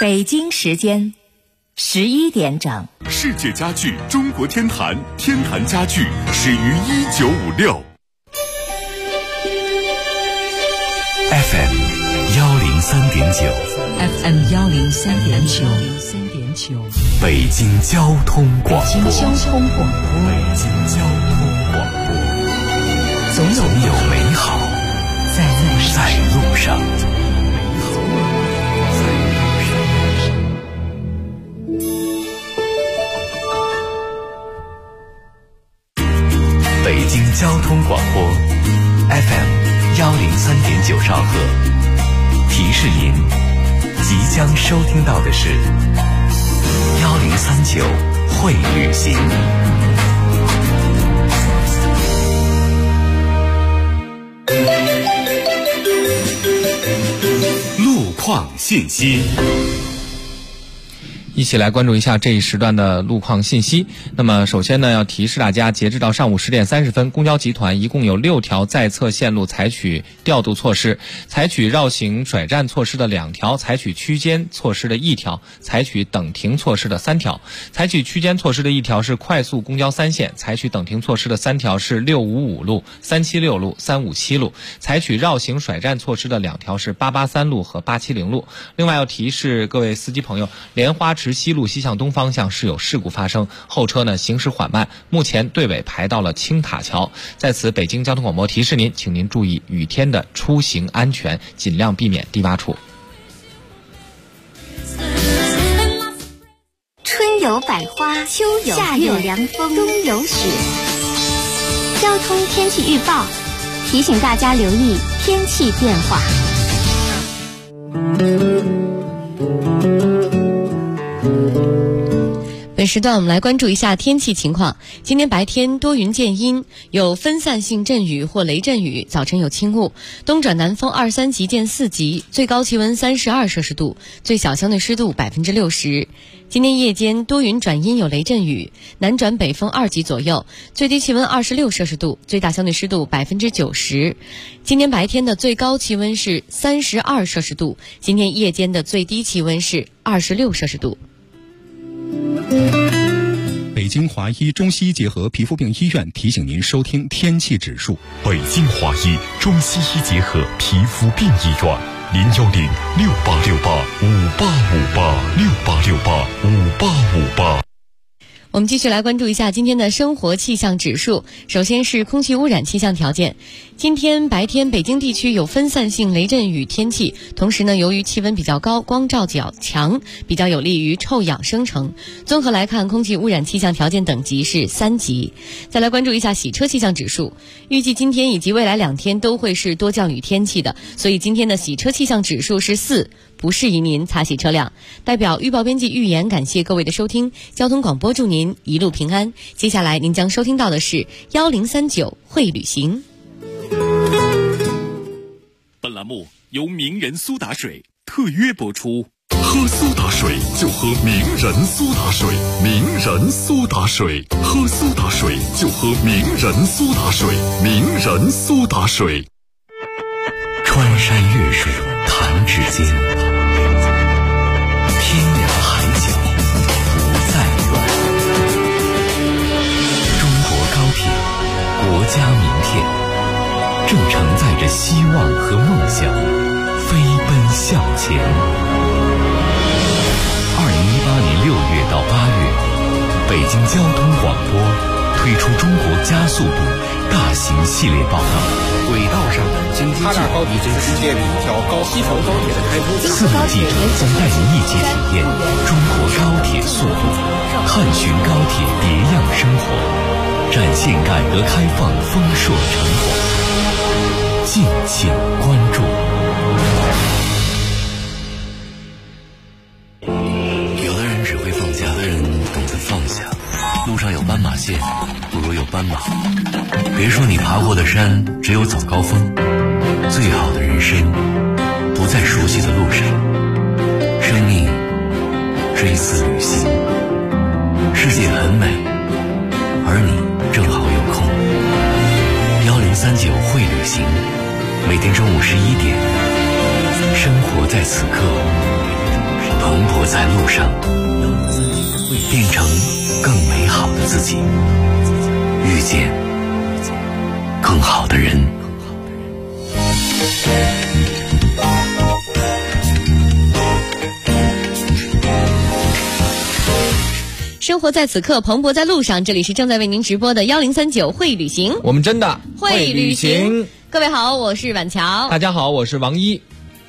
北京时间11点整。 世界家具中国天坛，天坛家具始于1956。 FM 103.9 FM 103.9 北京交通广播。 北京交通广播。 北京交通广播。总有美好在路上。北京交通广播 FM 103.9兆赫，提示您即将收听到的是1039会旅行。 路况信息， 一起来关注一下这一时段的路况信息。那么首先呢，要提示大家，截止到上午10点30分，公交集团一共有6条在侧线路采取调度措施，采取绕行甩站措施的2条，采取区间措施的1条，采取等停措施的3条。采取区间措施的1条是快速公交3线，采取等停措施的3条是655路、376路、357路。采取绕行甩站措施的2条是883路和870路。另外要提示各位司机朋友，莲花池西路西向东方向是有事故发生，后车呢行驶缓慢，目前队尾排到了青塔桥。在此，北京交通广播提示您，请您注意雨天的出行安全，尽量避免低洼处。 春有百花，秋有夏有凉风，冬有雪。交通天气预报提醒大家留意天气变化。 本时段我们来关注一下天气情况。今天白天多云见阴，有分散性阵雨或雷阵雨，早晨有轻雾，东转南风2-3级见4级，最高气温32摄氏度，最小相对湿度60%。今天夜间多云转阴有雷阵雨，南转北风2级左右，最低气温26摄氏度，最大相对湿度90%。今天白天的最高气温是32摄氏度，今天夜间的最低气温是26摄氏度。 北京华医中西结合皮肤病医院提醒您收听天气指数。 北京华医中西医结合皮肤病医院，010-6868-5858，6868-5858。 我们继续来关注一下今天的生活气象指数。首先是空气污染气象条件。今天白天北京地区有分散性雷阵雨天气，同时呢，由于气温比较高，光照较强，比较有利于臭氧生成。综合来看，空气污染气象条件等级是3级。再来关注一下洗车气象指数。预计今天以及未来2天都会是多降雨天气的，所以今天的洗车气象指数是4，不适宜您擦洗车辆。代表预报编辑预言，感谢各位的收听，交通广播祝您一路平安。接下来您将收听到的是1039会旅行。 本栏目由名人苏打水特约播出。喝苏打水就喝名人苏打水，名人苏打水，喝苏打水就喝名人苏打水，名人苏打水。 穿山越水弹指间，天涯海角不再远。中国高铁，国家名片，正承载着希望和梦想，飞奔向前。2018年6月到8月，北京交通广播推出中国加速度大型系列报道。 轨道上的经济计划，这是世界里一条西条高铁的开通。 4位记者将带您一起体验中国高铁速度，探寻高铁别样生活，展现改革开放丰硕成果。敬请关注。有的人只会放假，有的人懂得放下。路上有斑马线，不如有斑马。别说你爬过的山只有早高峰，最好的人生不在熟悉的路上。生命是一次旅行，世界很美，而你正好有空。1039会旅行，每天中午11点，生活在此刻。 蓬勃在路上，变成更美好的自己，遇见更好的人。 生活在此刻，蓬勃在路上。这里是正在为您直播的1039会旅行， 我们真的会旅行。各位好，我是婉乔。 大家好，我是王一。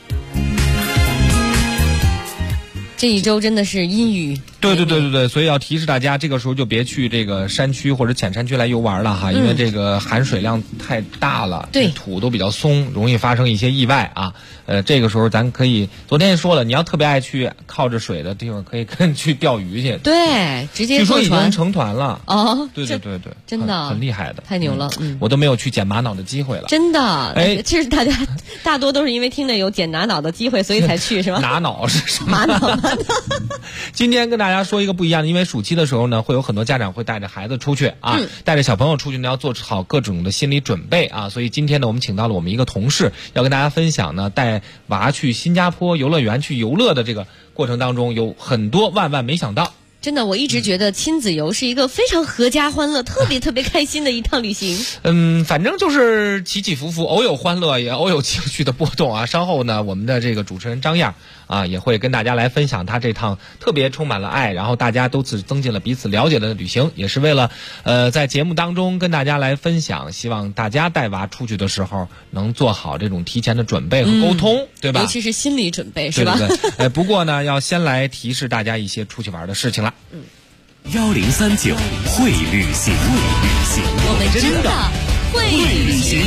这一周真的是阴雨。 对，所以要提示大家，这个时候就别去这个山区或者浅山区来游玩了哈，因为这个含水量太大了， 对， 土都比较松，容易发生一些意外啊。这个时候咱可以，昨天也说了，你要特别爱去靠着水的地方，可以去钓鱼去。 对，直接据说坐船已经成团了。 哦， 对， 真的很厉害的， 太牛了。 我都没有去捡玛瑙的机会了。 真的，其实大家大多都是因为听着有捡玛瑙的机会，所以才去，是吧？ 玛瑙是什么？ 玛瑙。 今天跟大家说一个不一样的，因为暑期的时候呢，会有很多家长会带着孩子出去啊，带着小朋友出去呢，要做好各种的心理准备啊。所以今天呢，我们请到了我们一个同事，要跟大家分享呢，带娃去新加坡游乐园去游乐的这个过程当中，有很多万万没想到。 真的，我一直觉得亲子游是一个非常合家欢乐、特别开心的一趟旅行。 反正就是起起伏伏，偶有欢乐，也偶有情绪的波动啊。稍后呢，我们的这个主持人张燕啊，也会跟大家来分享他这趟特别充满了爱，然后大家都增进了彼此了解的旅行，也是为了在节目当中跟大家来分享，希望大家带娃出去的时候能做好这种提前的准备和沟通，对吧？ 尤其是心理准备，是吧？ 对。不过呢，要先来提示大家一些出去玩的事情了。 1039会旅行， 我们真的会旅行。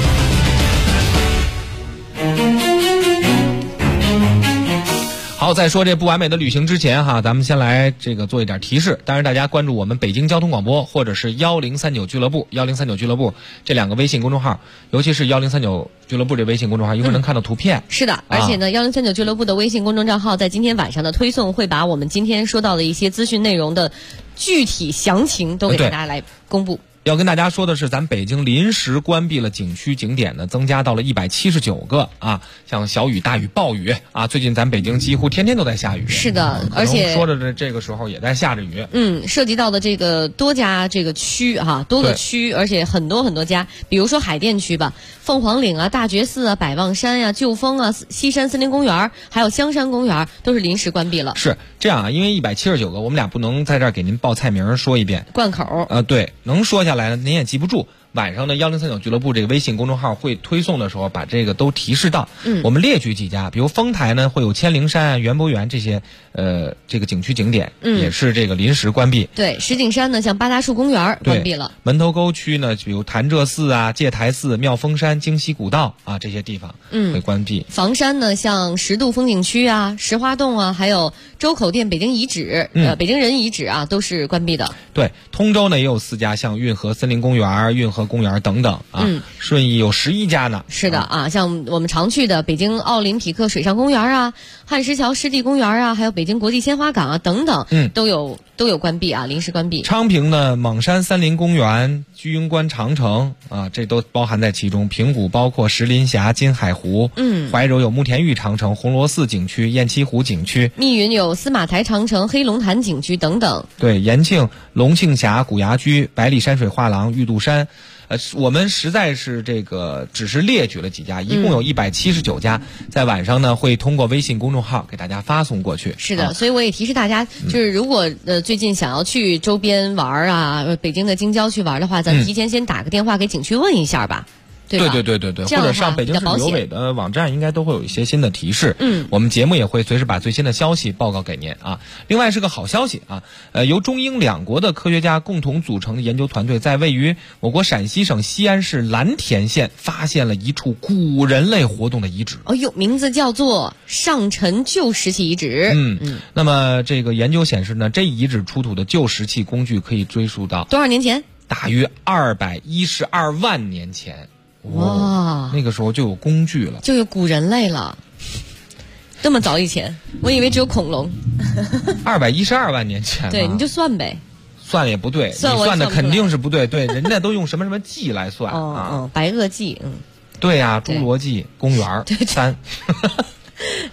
好，在说这不完美的旅行之前哈，咱们先来这个做一点提示。当然，大家关注我们北京交通广播或者是1039俱乐部，1039俱乐部这两个微信公众号，尤其是1039俱乐部这微信公众号，一会儿能看到图片。 是的，而且呢，1039俱乐部的微信公众账号在今天晚上的推送会把我们今天说到的一些资讯内容的具体详情都给大家来公布。 要跟大家说的是，咱北京临时关闭了景区景点呢，增加到了179个啊，像小雨、大雨、暴雨啊，最近咱北京几乎天天都在下雨。 是的，而且说着这个时候也在下着雨。 涉及到的这个多家这个区哈，多个区，而且很多家，比如说海淀区吧，凤凰岭啊、大觉寺啊、百望山呀、旧峰啊、西山森林公园，还有香山公园，都是临时关闭了。 是这样啊，因为179个，我们俩不能在这儿给您报菜名说一遍。 贯口。 对，能说下来您也记不住。晚上的1039俱乐部这个微信公众号会推送的时候，把这个都提示到。我们列举几家，比如丰台呢会有千灵山、园博园这些这个景区景点，也是这个临时关闭。 对，石景山呢像八大树公园关闭了。 门头沟区呢，比如潭柘寺啊、戒台寺、妙峰山、京西古道啊这些地方会关闭。 房山呢像十渡风景区啊、石花洞啊，还有周口店北京遗址、北京人遗址啊都是关闭的。 对，通州呢也有4家，像运河森林公园、运河公园等等啊。顺义有11家呢。 是的啊，像我们常去的北京奥林匹克水上公园啊、汉石桥湿地公园啊，还有北京国际鲜花港啊等等，都有关闭啊，临时关闭。 昌平呢，锰山森林公园、居庸关长城啊，这都包含在其中。平谷包括石林峡、金海湖。怀柔有慕田峪长城、红螺寺景区、雁栖湖景区。 密云有司马台长城、黑龙潭景区等等。 对，延庆龙庆峡、古崖居、百里山水画廊、玉渡山。我们实在是这个只是列举了几家，一共有179家，在晚上呢会通过微信公众号给大家发送过去。 是的，所以我也提示大家，就是如果最近想要去周边玩啊，北京的京郊去玩的话，咱提前先打个电话给景区问一下吧。对，或者上北京市旅游委的网站应该都会有一些新的提示。我们节目也会随时把最新的消息报告给您啊。另外是个好消息啊，由中英两国的科学家共同组成的研究团队，在位于我国陕西省西安市蓝田县发现了一处古人类活动的遗址。 名字叫做上陈旧石器遗址。 那么这个研究显示呢，这遗址出土的旧石器工具可以追溯到多少年前？ 大约212万年前。 哇， 那个时候就有工具了， 就有古人类了。这么早以前，我以为只有恐龙。 212万年前。 对，你就算呗。 算也不对，你算的肯定是不对。对，人家都用什么纪来算白垩纪。 对呀，侏罗纪公园3。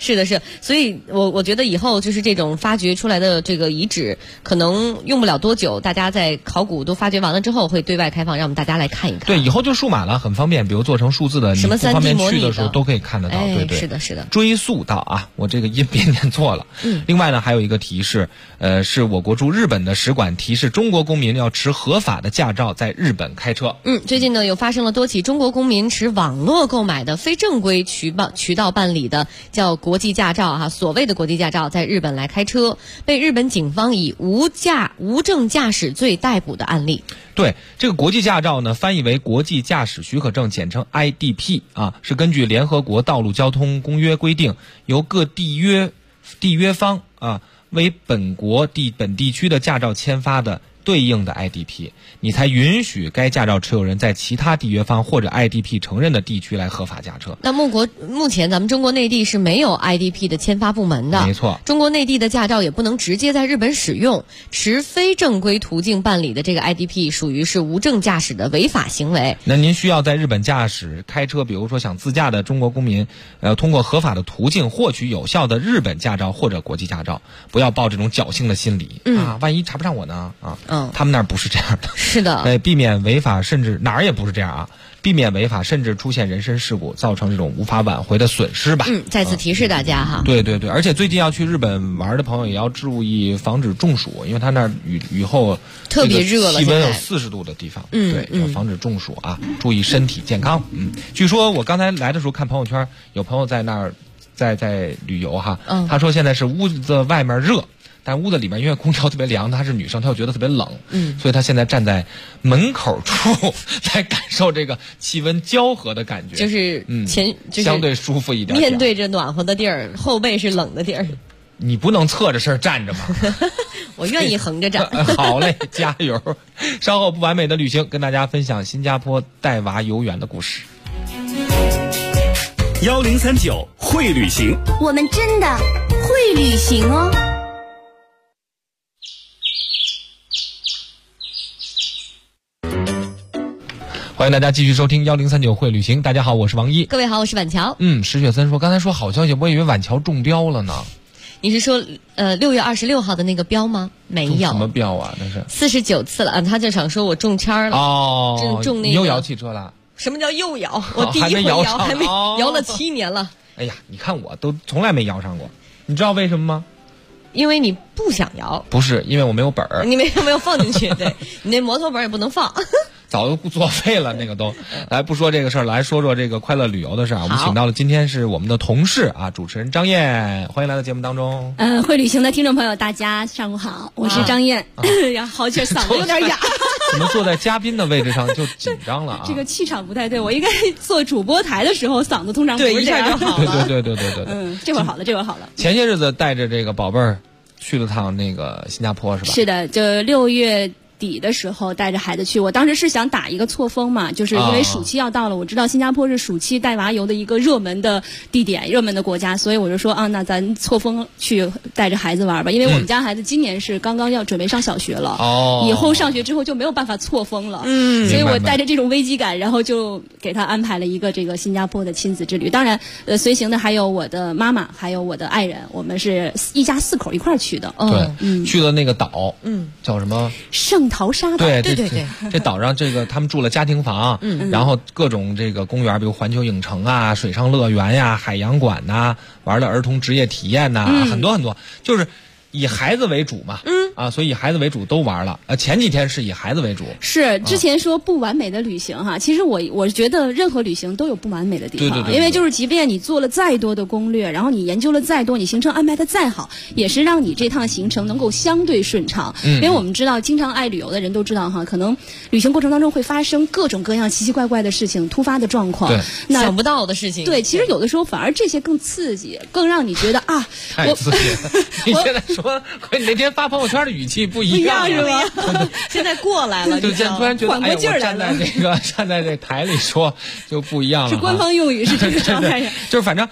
是的，所以我觉得以后就是这种发掘出来的这个遗址，可能用不了多久，大家在考古都发掘完了之后，会对外开放，让我们大家来看一看。 对，以后就数码了，很方便，比如做成数字的， 什么3D 你不方便模拟去的时候都可以看得到。对对， 是的，是的。 追溯到啊，我这个音别念错了。另外呢，还有一个提示，是我国驻日本的使馆提示中国公民要持合法的驾照在日本开车。 最近呢，有发生了多起中国公民持网络购买的非正规渠道办理的叫国际驾照所谓的国际驾照在日本来开车，被日本警方以无证驾驶罪逮捕的案例。 对，这个国际驾照呢，翻译为国际驾驶许可证，简称 IDP 是根据联合国道路交通公约规定，由各缔约方为本地区的驾照签发的对应的 IDP， 你才允许该驾照持有人在其他缔约方或者 IDP 承认的地区来合法驾车。 那目前咱们中国内地是没有 IDP 的签发部门的， 没错。 中国内地的驾照也不能直接在日本使用，持非正规途径办理的这个 IDP 属于是无证驾驶的违法行为。 那您需要在日本驾驶开车，比如说想自驾的中国公民，通过合法的途径获取有效的日本驾照或者国际驾照，不要抱这种侥幸的心理万一查不上我呢他们那儿不是这样的。 是的， 避免违法，甚至哪儿也不是这样避免违法，甚至出现人身事故，造成这种无法挽回的损失吧。 再次提示大家对，而且最近要去日本玩的朋友也要注意防止中暑，因为他那儿雨后特别热了， 气温有40度的地方，对，要防止中暑注意身体健康。据说我刚才来的时候看朋友圈，有朋友在那儿在旅游他说现在是屋子外面热。但屋子里面因为空调特别凉，她是女生，她又觉得特别冷，所以她现在站在门口处来感受这个气温交合的感觉， 就是相对舒服一点。 面对着暖和的地儿，后背是冷的地儿。 你不能侧着身站着吗？ 我愿意横着站。 好嘞，加油！稍后不完美的旅行，跟大家分享新加坡带娃游园的故事。 1039会旅行， 我们真的会旅行哦。 欢迎大家继续收听1039会旅行。大家好，我是王一。 各位好，我是婉乔。 石雪森说，刚才说好消息，我以为婉乔中标了呢。 你是说6月26号的那个标吗？没有。 什么标啊？那是 49次了他就想说我中签了。中那个。 你又摇汽车了？ 什么叫又摇？我第一回摇，还没摇了7年了。 哎呀，你看我都从来没摇上过，你知道为什么吗？ 因为你不想摇。 不是，因为我没有本儿。 你没有放进去，对，你那摩托本也不能放。 早就作废了，那个都。来，不说这个事儿，来说说这个快乐旅游的事儿。我们请到了今天是我们的同事主持人张燕，欢迎来到节目当中。 会旅行的听众朋友，大家上午好，我是张燕。好气，嗓子有点哑。 怎么坐在嘉宾的位置上就紧张了这个气场不太对，我应该做主播台的时候嗓子通常不是这样。 就好了。 对。 这会好了，这会好了。 前些日子带着这个宝贝儿去了趟那个新加坡是吧？ 是的，就6月底的时候带着孩子去，我当时是想打一个错峰嘛，就是因为暑期要到了，我知道新加坡是暑期带娃游的一个热门的地点，热门的国家，所以我就说那咱错峰去带着孩子玩吧，因为我们家孩子今年是刚刚要准备上小学了，以后上学之后就没有办法错峰了，所以我带着这种危机感，然后就给他安排了一个这个新加坡的亲子之旅。当然，随行的还有我的妈妈，还有我的爱人，我们是一家4口一块儿去的。 对，去了那个岛，叫什么？ 圣淘沙岛。 对，这岛上这个他们住了家庭房，然后各种这个公园，比如环球影城水上乐园呀、海洋馆玩了儿童职业体验很多很多，就是以孩子为主嘛。所以以孩子为主都玩了。前几天是以孩子为主。 是之前说不完美的旅行其实我觉得任何旅行都有不完美的地方，因为就是即便你做了再多的攻略，然后你研究了再多，你行程安排的再好，也是让你这趟行程能够相对顺畅。因为我们知道，经常爱旅游的人都知道可能旅行过程当中会发生各种各样奇奇怪怪的事情，突发的状况， 想不到的事情。 对，其实有的时候反而这些更刺激，更让你觉得太刺激了。你现在说和你那天发朋友圈的语气不一样是吧？ 现在过来了， 就突然觉得缓过劲儿来了。 站在这台里说就不一样了。 是官方用语，是这个状态。 就是反正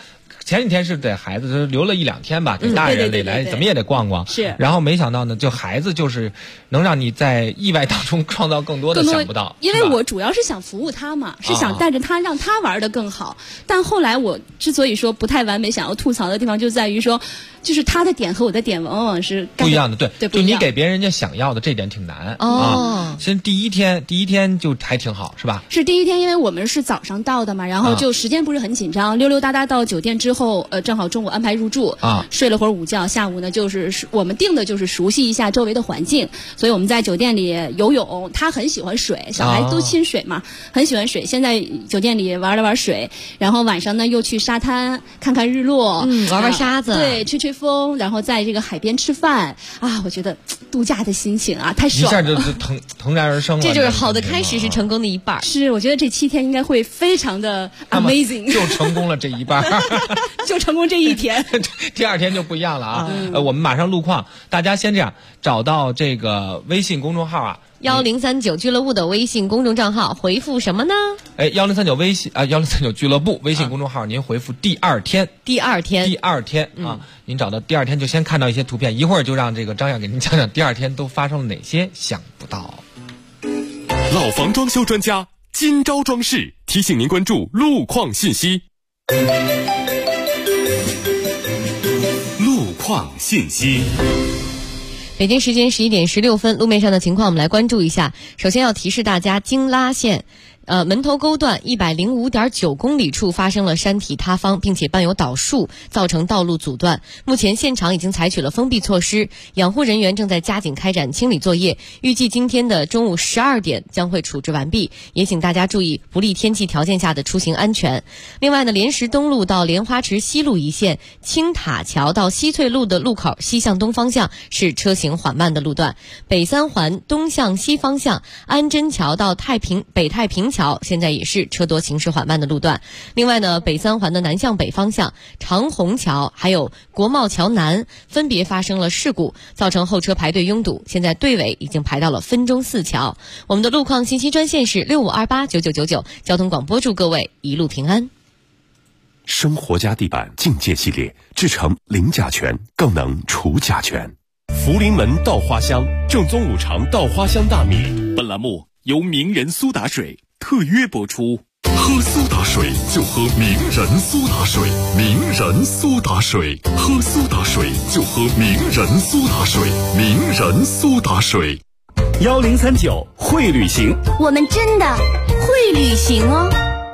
前几天是给孩子留了1-2天吧，给大人来怎么也得逛逛。 是。 然后没想到呢，就孩子就是能让你在意外当中创造更多的想不到。 因为我主要是想服务他嘛，是想带着他让他玩得更好。但后来我之所以说不太完美，想要吐槽的地方就在于说，就是他的点和我的点往往是不一样的。 对， 就你给别人家想要的这点挺难啊。其实第一天就还挺好，是吧？ 是第一天，因为我们是早上到的嘛，然后就时间不是很紧张，溜溜达达到酒店之后，正好中午安排入住啊，睡了会儿午觉，下午呢就是我们定的就是熟悉一下周围的环境，所以我们在酒店里游泳，他很喜欢水，小孩都亲水嘛，很喜欢水。现在酒店里玩了玩水，然后晚上呢又去沙滩看看日落， 玩玩沙子， 对，吹吹风，然后在这个海边吃饭啊，我觉得度假的心情啊太爽了， 一下就腾然而生了。 这就是好的开始，是成功的一半。 是，我觉得这7天应该会非常的 amazing， 就成功了这一半， 就成功这一天， 第2天就不一样了啊。我们马上路况，大家先这样找到这个微信公众号啊。 1039俱乐部的微信公众账号回复什么呢 ？1039微信1039俱乐部微信公众号，您回复第2天啊，您找到第2天就先看到一些图片，一会儿就让这个张燕给您讲讲第2天都发生了哪些想不到。 老房装修专家今朝装饰提醒您关注路况信息。路况信息。 北京时间11点16分，路面上的情况我们来关注一下。首先要提示大家，京拉线门头沟段105.9公里处发生了山体塌方，并且伴有倒树，造成道路阻断。目前现场已经采取了封闭措施，养护人员正在加紧开展清理作业，预计今天的中午12点将会处置完毕。也请大家注意不利天气条件下的出行安全。另外呢，莲石东路到莲花池西路一线，青塔桥到西翠路的路口西向东方向是车行缓慢的路段。北三环东向西方向，安贞桥到北太平桥现在也是车多行驶缓慢的路段。另外呢，北三环的南向北方向，长虹桥还有国贸桥南分别发生了事故，造成后车排队拥堵，现在队尾已经排到了分钟4桥。我们的路况信息专线是65289999，交通广播祝各位一路平安。 生活家地板境界系列，制成零甲醛，更能除甲醛。福临门稻花香，正宗5常稻花香大米。本栏目由名人苏打水特约播出。喝苏打水就喝名人苏打水，名人苏打水，喝苏打水就喝名人苏打水，名人苏打水。 1039会旅行， 我们真的会旅行哦。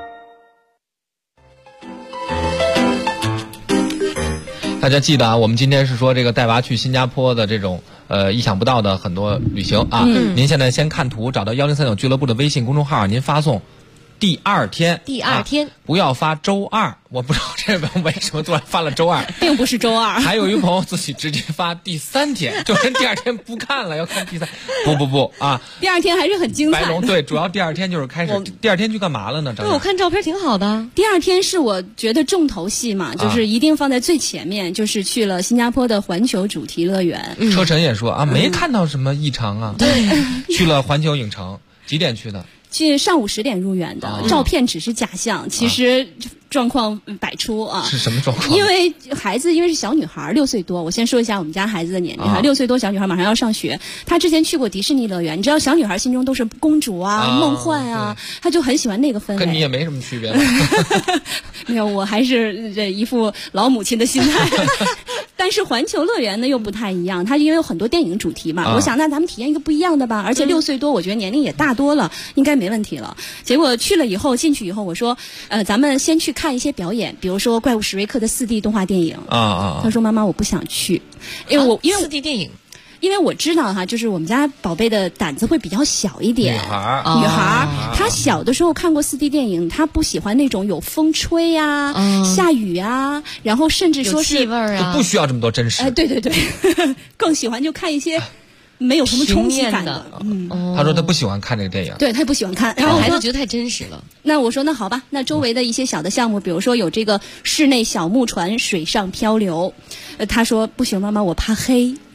大家记得啊，我们今天是说这个带娃去新加坡的这种意想不到的很多旅行啊。您现在先看图，找到1039俱乐部的微信公众号，您发送第2天，不要发周2。我不知道这位为什么突然发了周2， 并不是周2。 还有一个朋友自己直接发第3天，就是第2天不看了，要看第3。不啊！ 第2天还是很精彩的。 白龙对，主要第2天就是开始。第2天去干嘛了呢？ 对，我看照片挺好的。 第2天是我觉得重头戏嘛，就是一定放在最前面，就是去了新加坡的环球主题乐园。 车臣也说啊，没看到什么异常啊。 对， 去了环球影城，几点去的？ 去上午10点入园的，照片只是假象，其实状况百出啊。 是什么状况？ 因为孩子是小女孩，6岁多。我先说一下我们家孩子的年龄哈，6岁多小女孩马上要上学。她之前去过迪士尼乐园，你知道小女孩心中都是公主啊、梦幻啊，她就很喜欢那个氛围。 跟你也没什么区别吧？ 没有，我还是这一副老母亲的心态。但是环球乐园呢又不太一样，它因为有很多电影主题嘛，我想那咱们体验一个不一样的吧。而且6岁多，我觉得年龄也大多了，应该没问题了。结果去了以后，进去以后，我说，咱们先去看一些表演，比如说怪物史瑞克的4D 动画电影。他说妈妈我不想去，因为 4D 电影。 因为我知道哈，就是我们家宝贝的胆子会比较小一点，女孩，她小的时候看过4D 电影，她不喜欢那种有风吹呀、下雨啊，然后甚至说是有气味啊， 就不需要这么多真实。 对，更喜欢就看一些没有什么冲击感的。 他说他不喜欢看这个电影， 对他不喜欢看， 然后孩子觉得太真实了。 那我说那好吧，那周围的一些小的项目，比如说有这个室内小木船水上漂流，他说不行，妈妈我怕黑。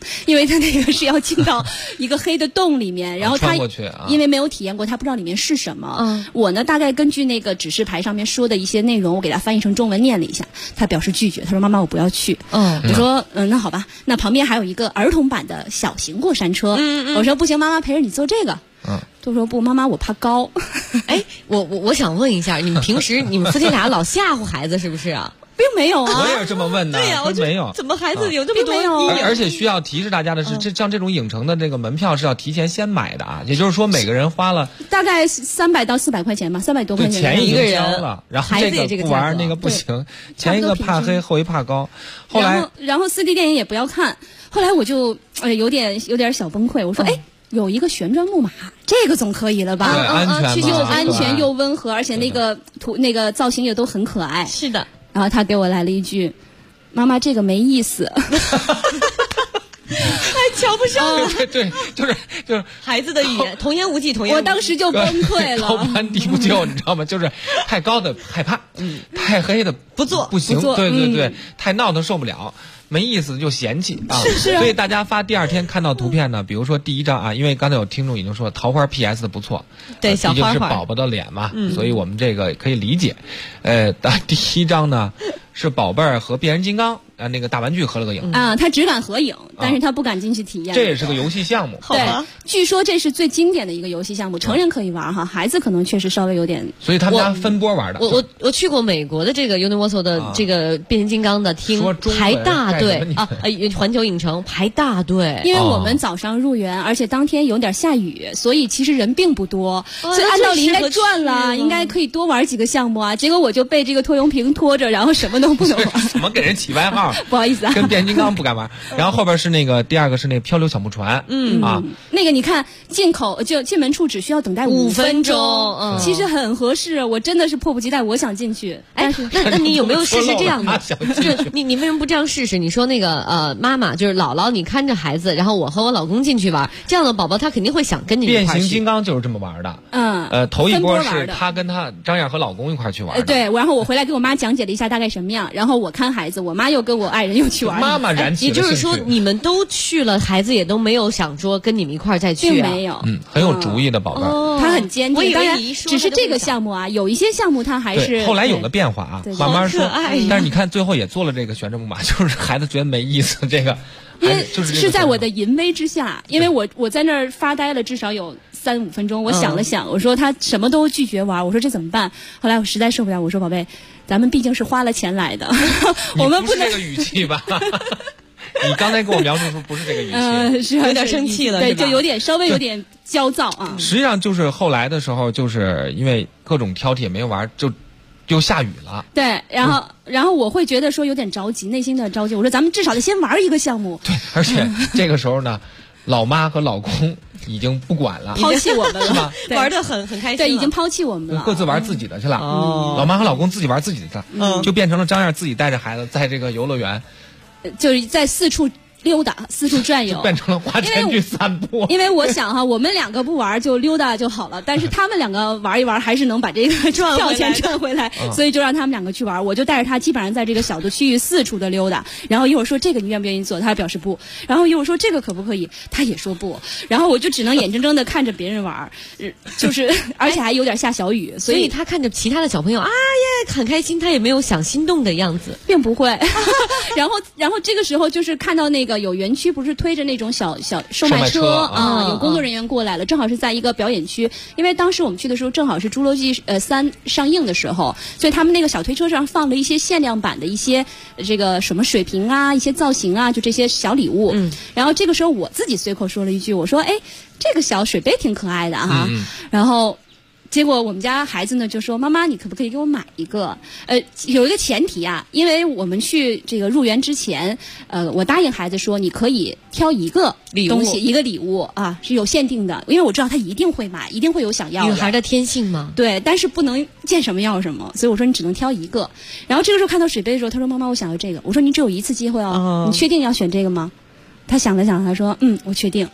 因为他那个是要进到一个黑的洞里面，然后他因为没有体验过，他不知道里面是什么。我呢大概根据那个指示牌上面说的一些内容，我给他翻译成中文念了一下，他表示拒绝，他说妈妈我不要去。我说那好吧，那旁边还有一个儿童版的小型过山车。我说不行，妈妈陪着你坐这个。他说不，妈妈我怕高。 哎，我想问一下，你们平时你们夫妻俩老吓唬孩子是不是啊？ 并没有啊， 我也是这么问的。 对呀，我没有。 怎么孩子有这么多阴影？ 而且需要提示大家的是，像这种影城的这个门票是要提前先买的啊，也就是说每个人花了大概300到400块钱吧，300多块钱钱一个人了，然后这个不玩那个不行，前一个怕黑，后一怕高。后来然后4D 电影也不要看，后来我就有点小崩溃，我说有一个旋转木马，这个总可以了吧？又安全又温和，而且那个造型也都很可爱。 是的。 然后他给我来了一句：“妈妈，这个没意思。” 还瞧不上你。对，就是孩子的语言，童言无忌，童言无忌。 我当时就崩溃了。 高攀低不就，你知道吗？就是太高的害怕，太黑的不做不行，对，太闹的受不了。没意思就嫌弃啊，所以大家发第二天看到图片呢，比如说第一张啊，因为刚才有听众已经说桃花 PS 的不错， 对，小花花毕竟是宝宝的脸嘛，所以我们这个可以理解。第一张呢是宝贝儿和变形金刚那个大玩具合了个影啊，他只敢合影，但是他不敢进去体验。 这也是个游戏项目， 对，据说这是最经典的一个游戏项目，成人可以玩哈，孩子可能确实稍微有点。 所以他们家分波玩的。 我去过美国的这个 Universal 的这个变形金刚的厅，排大队啊，环球影城排大队。 因为我们早上入园，而且当天有点下雨，所以其实人并不多，所以按道理应该转了，应该可以多玩几个项目啊。结果我就被这个拖油瓶拖着，然后什么都不能玩。 怎么给人起外号？ 不好意思啊。 跟变形金刚不敢玩，然后后边是那个第二个是那个漂流小木船， 那个你看进门处只需要等待5分钟，其实很合适，我真的是迫不及待，我想进去。 哎，那你有没有试试这样的？你为什么不这样试试？你说那个妈妈就是姥姥，你看着孩子，然后我和我老公进去玩，这样的宝宝他肯定会想跟你一块去。 变形金刚就是这么玩的，头一波是他跟他张燕和老公一块去玩的， 对，然后我回来给我妈讲解了一下大概什么样，然后我看孩子，我妈又跟我爱人又去玩。 妈妈燃起了兴趣。 也就是说，你们都去了，孩子也都没有想说跟你们一块再去， 并没有。 很有主意的宝贝儿， 他很坚定。当然， 只是这个项目啊，有一些项目他还是后来有了变化啊，慢慢说。但是你看，最后也做了这个旋转木马，就是孩子觉得没意思，这个。 因为是在我的淫威之下，因为我在那儿发呆了至少有3-5分钟，我想了想，我说他什么都拒绝玩，我说这怎么办？后来我实在受不了，我说宝贝，咱们毕竟是花了钱来的，我们不能这个语气吧？你刚才跟我描述说不是这个语气， 是有点生气了， 对，就稍微有点焦躁啊。 实际上就是后来的时候，就是因为各种挑剔也没有玩，就下雨了。 对，然后我会觉得说有点着急，内心的着急。我说咱们至少得先玩一个项目。 对，而且这个时候呢，老妈和老公已经不管了， 抛弃我们了， 是吧？ 玩得很开心， 对，已经抛弃我们了， 各自玩自己的去了。老妈和老公自己玩自己的，就变成了张燕自己带着孩子在这个游乐园， 就是在四处溜达，四处转悠， 变成了花钱去散步。 因为我想哈，我们2个不玩就溜达就好了，但是他们2个玩一玩，还是能把这个票钱赚回来，所以就让他们2个去玩，我就带着他基本上在这个小的区域四处的溜达。然后一会儿说这个你愿不愿意做，他表示不；然后一会儿说这个可不可以，他也说不。然后我就只能眼睁睁的看着别人玩，就是而且还有点下小雨， 所以他看着其他的小朋友很开心，他也没有想心动的样子， 并不会。然后这个时候就是看到那个有园区不是推着那种小售卖车啊，有工作人员过来了，正好是在一个表演区，因为当时我们去的时候正好是《侏罗纪3》上映的时候，所以他们那个小推车上放了一些限量版的一些这个什么水瓶啊，一些造型啊，就这些小礼物。然后这个时候我自己随口说了一句，我说这个小水杯挺可爱的哈，然后。结果我们家孩子呢就说：“妈妈，你可不可以给我买一个？有一个前提啊，因为我们去这个入园之前，我答应孩子说，你可以挑一个东西，一个礼物啊，是有限定的，因为我知道他一定会买，一定会有想要的。 女孩的天性嘛， 对，但是不能见什么要什么，所以我说你只能挑一个。然后这个时候看到水杯的时候，他说：妈妈，我想要这个。我说你只有一次机会哦，你确定要选这个吗？他想了想，他说：我确定。”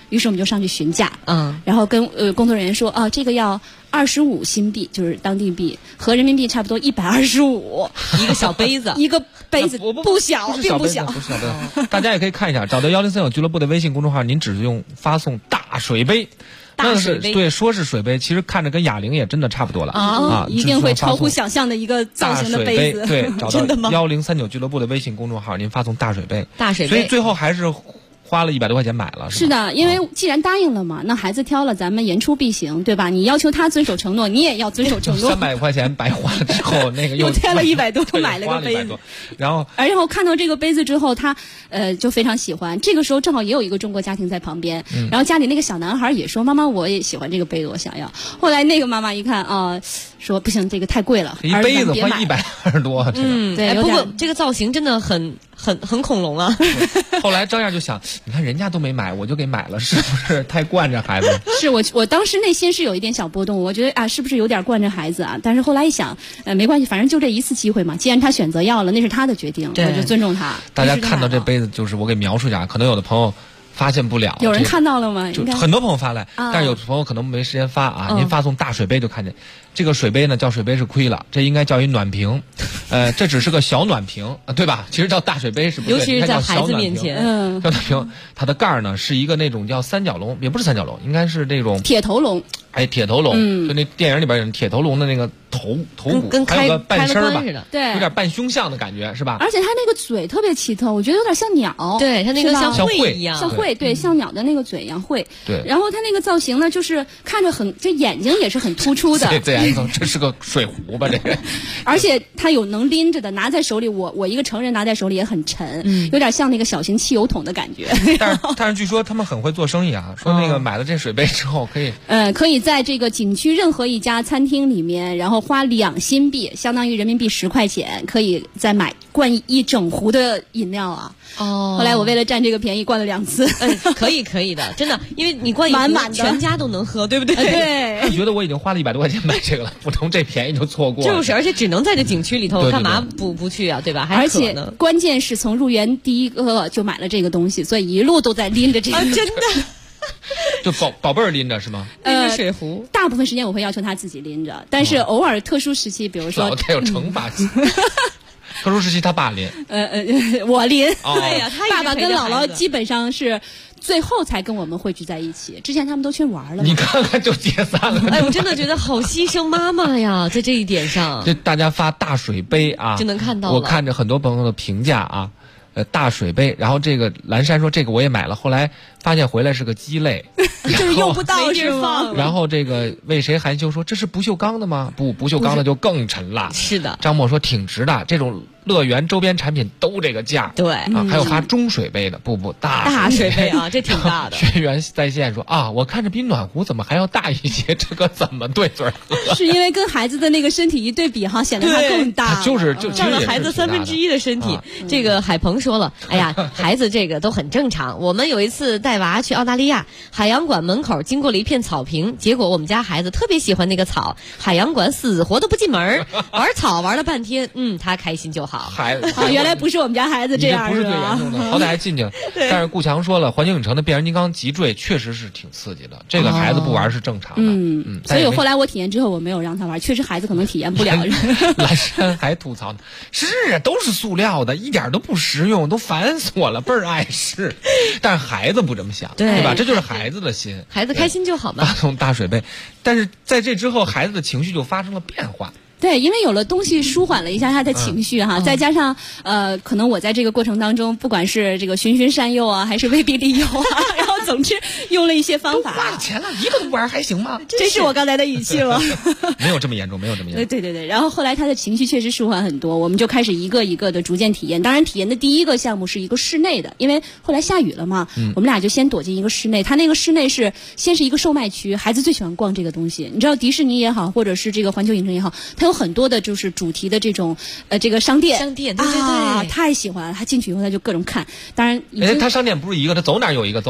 于是我们就上去询价，然后跟工作人员说这个要25新币，就是当地币，和人民币差不多125， 一个小杯子， 一个杯子不小，并不小。 不是小杯。大家也可以看一下，找到1039俱乐部的微信公众号，您只用发送大水杯。 大水杯， 对，说是水杯，其实看着跟哑铃也真的差不多了一定会超乎想象的一个造型的杯子。 对，找到1039俱乐部的微信公众号，您发送大水杯。 大水杯， 所以最后还是花了100多块钱买了。 是的，因为既然答应了嘛，那孩子挑了，咱们言出必行，对吧？你要求他遵守承诺，你也要遵守承诺。 300块钱白花了之后，那个又添了100多，买了个杯子。 然后看到这个杯子之后，他就非常喜欢。这个时候正好也有一个中国家庭在旁边，然后家里那个小男孩也说：“妈妈，我也喜欢这个杯子，我想要。”后来那个妈妈一看说不行，这个太贵了， 一杯子花120多。 对， 不过这个造型真的很恐龙啊。 后来张燕就想，你看人家都没买，我就给买了，是不是太惯着孩子？ 是我当时内心是有一点小波动，我觉得是不是有点惯着孩子啊？但是后来一想，没关系，反正就这一次机会嘛，既然他选择要了，那是他的决定，我就尊重他。 大家看到这杯子，就是我给描述一下，可能有的朋友发现不了。 有人看到了吗？ 就很多朋友发来，但是有朋友可能没时间发啊。您发送大水杯就看见，这个水杯呢叫水杯是亏了，这应该叫一暖瓶，这只是个小暖瓶，对吧？其实叫大水杯是不对， 尤其是在孩子面前， 叫暖瓶。它的盖儿呢是一个那种叫三角龙，也不是三角龙，应该是那种铁头龙。 铁头龙，就那电影里边有铁头龙的那个头骨， 跟还有个半身吧， 对， 有点半胸像的感觉，是吧？ 而且它那个嘴特别奇特，我觉得有点像鸟， 对，它那个像喙一样， 像喙，对，像鸟的那个嘴一样喙。 对， 然后它那个造型呢，就是看着这眼睛也是很突出的。 这是个水壶吧？这个， 而且它有能拎着的，拿在手里，我一个成人拿在手里也很沉，有点像那个小型汽油桶的感觉。 但是据说他们很会做生意啊，说那个买了这水杯之后可以在这个景区任何一家餐厅里面，然后花2新币，相当于人民币10块钱，可以再灌一整壶的饮料啊。后来我为了占这个便宜灌了2次。 可以的，真的，因为你灌一壶满满的， 全家都能喝，对不对？ 对。 我觉得我已经花了100多块钱买这个了，不能这便宜就错过了。 就是，而且只能在这景区里头，干嘛不去啊？对吧？ 而且关键是从入园第一个就买了这个东西，所以一路都在拎着这个。 真的。 就宝贝儿拎着是吗？ 拎着水壶。 大部分时间我会要求他自己拎着，但是偶尔特殊时期，比如说他有惩罚性。特殊时期他爸拎。 我拎。 对呀，他爸爸跟姥姥基本上是最后才跟我们汇聚在一起，之前他们都去玩了。 你看看就解散了。 我真的觉得好牺牲妈妈呀，在这一点上。 就大家发大水杯啊， 就能看到。 我看着很多朋友的评价啊。大水杯，然后这个蓝山说这个我也买了，后来发现回来是个鸡肋， 就是用不到是吗？ 然后这个为谁含羞说这是不锈钢的吗？不锈钢的就更沉了。 是的。 张默说挺值的，这种乐园周边产品都这个价。 对还有发中水杯的， 大水杯啊，这挺大的。 学员在线说我看着比暖壶怎么还要大一些，这个怎么对嘴喝？ 是因为跟孩子的那个身体一对比显得它更大。 就占了孩子1/3的身体。这个海鹏说了，哎呀，孩子这个都很正常。我们有一次带娃去澳大利亚，海洋馆门口经过了一片草坪，结果我们家孩子特别喜欢那个草，海洋馆死活都不进门，玩草玩了半天，他开心就好。 原来不是我们家孩子这样， 不是最严重的，好歹还进去了。但是顾强说了，环球影城的变形金刚急坠确实是挺刺激的，这个孩子不玩是正常的。 所以后来我体验之后，我没有让他玩，确实孩子可能体验不了。 蓝山还吐槽呢，是都是塑料的，一点都不实用，都烦死我了，倍儿碍事。但是孩子不这么想，对吧？这就是孩子的心， 孩子开心就好嘛。 发送大水杯，但是在这之后，孩子的情绪就发生了变化。 对，因为有了东西舒缓了一下他的情绪再加上可能我在这个过程当中，不管是这个循善诱还是威逼利诱然后总之用了一些方法。 都花了钱了，一个都不玩还行吗？ 这是我刚才的语气了。 没有这么严重，没有这么严重。 对。然后后来他的情绪确实舒缓很多，我们就开始一个一个的逐渐体验。当然，体验的第一个项目是一个室内的，因为后来下雨了嘛，我们俩就先躲进一个室内。他那个室内先是一个售卖区，孩子最喜欢逛这个东西。你知道迪士尼也好，或者是这个环球影城也好，它有很多的就是主题的这种这个商店， 对， 太喜欢了。他进去以后他就各种看，当然他商店不是一个，他走哪有一个，走哪有一个。 对，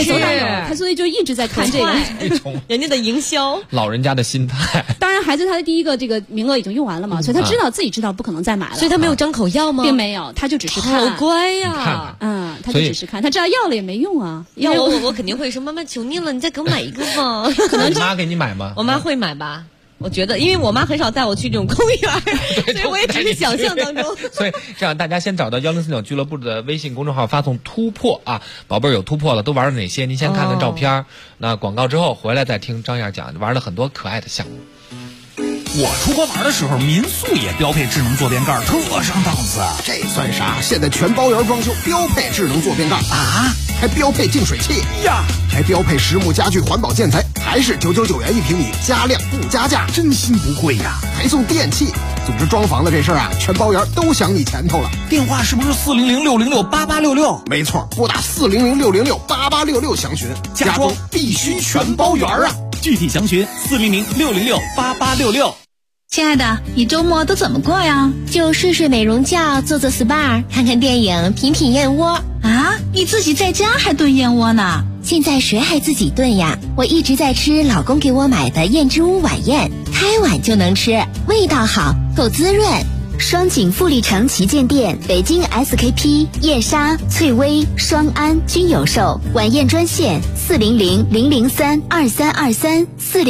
走哪有，他所以就一直在看这个人家的营销， 老人家的心态。 当然，孩子他的第一个这个名额已经用完了嘛，所以他自己知道不可能再买了， 所以他没有张口要吗？ 并没有，他就只是看。 好乖呀， 他就只是看，他知道要了也没用啊。 要我肯定会说妈妈求你了，你再给我买一个吧。 可能你妈给你买吗？ 我妈会买吧。我觉得，因为我妈很少带我去这种公园，所以我也只是想象当中。 所以这样，大家先找到1049俱乐部的微信公众号，发送突破啊，宝贝儿有突破了，都玩了哪些？您先看看照片。那广告之后回来再听张燕讲，玩了很多可爱的项目。 我出国玩的时候，民宿也标配智能坐便盖，特上档次。 这算啥？现在全包圆装修标配智能坐便盖啊，还标配净水器呀，还标配实木家具环保建材，还是999元1平米，加量不加价， 真心不贵呀。 还送电器，总之装房子这事儿啊，全包圆都想你前头了。 电话是不是400-606-8866？ 没错，拨打400-606-8866详询。 家装必须全包圆啊！具体详询400-606-8866。 亲爱的，你周末都怎么过呀？ 就睡睡美容觉，做做 SPA， 看看电影，品品燕窝。 啊，你自己在家还炖燕窝呢？ 现在谁还自己炖呀？我一直在吃老公给我买的燕之屋晚宴，开碗就能吃，味道好，够滋润。双井富力城旗舰店、北京 SKP、燕莎、翠微、双安均有售。晚宴专线400-003-2323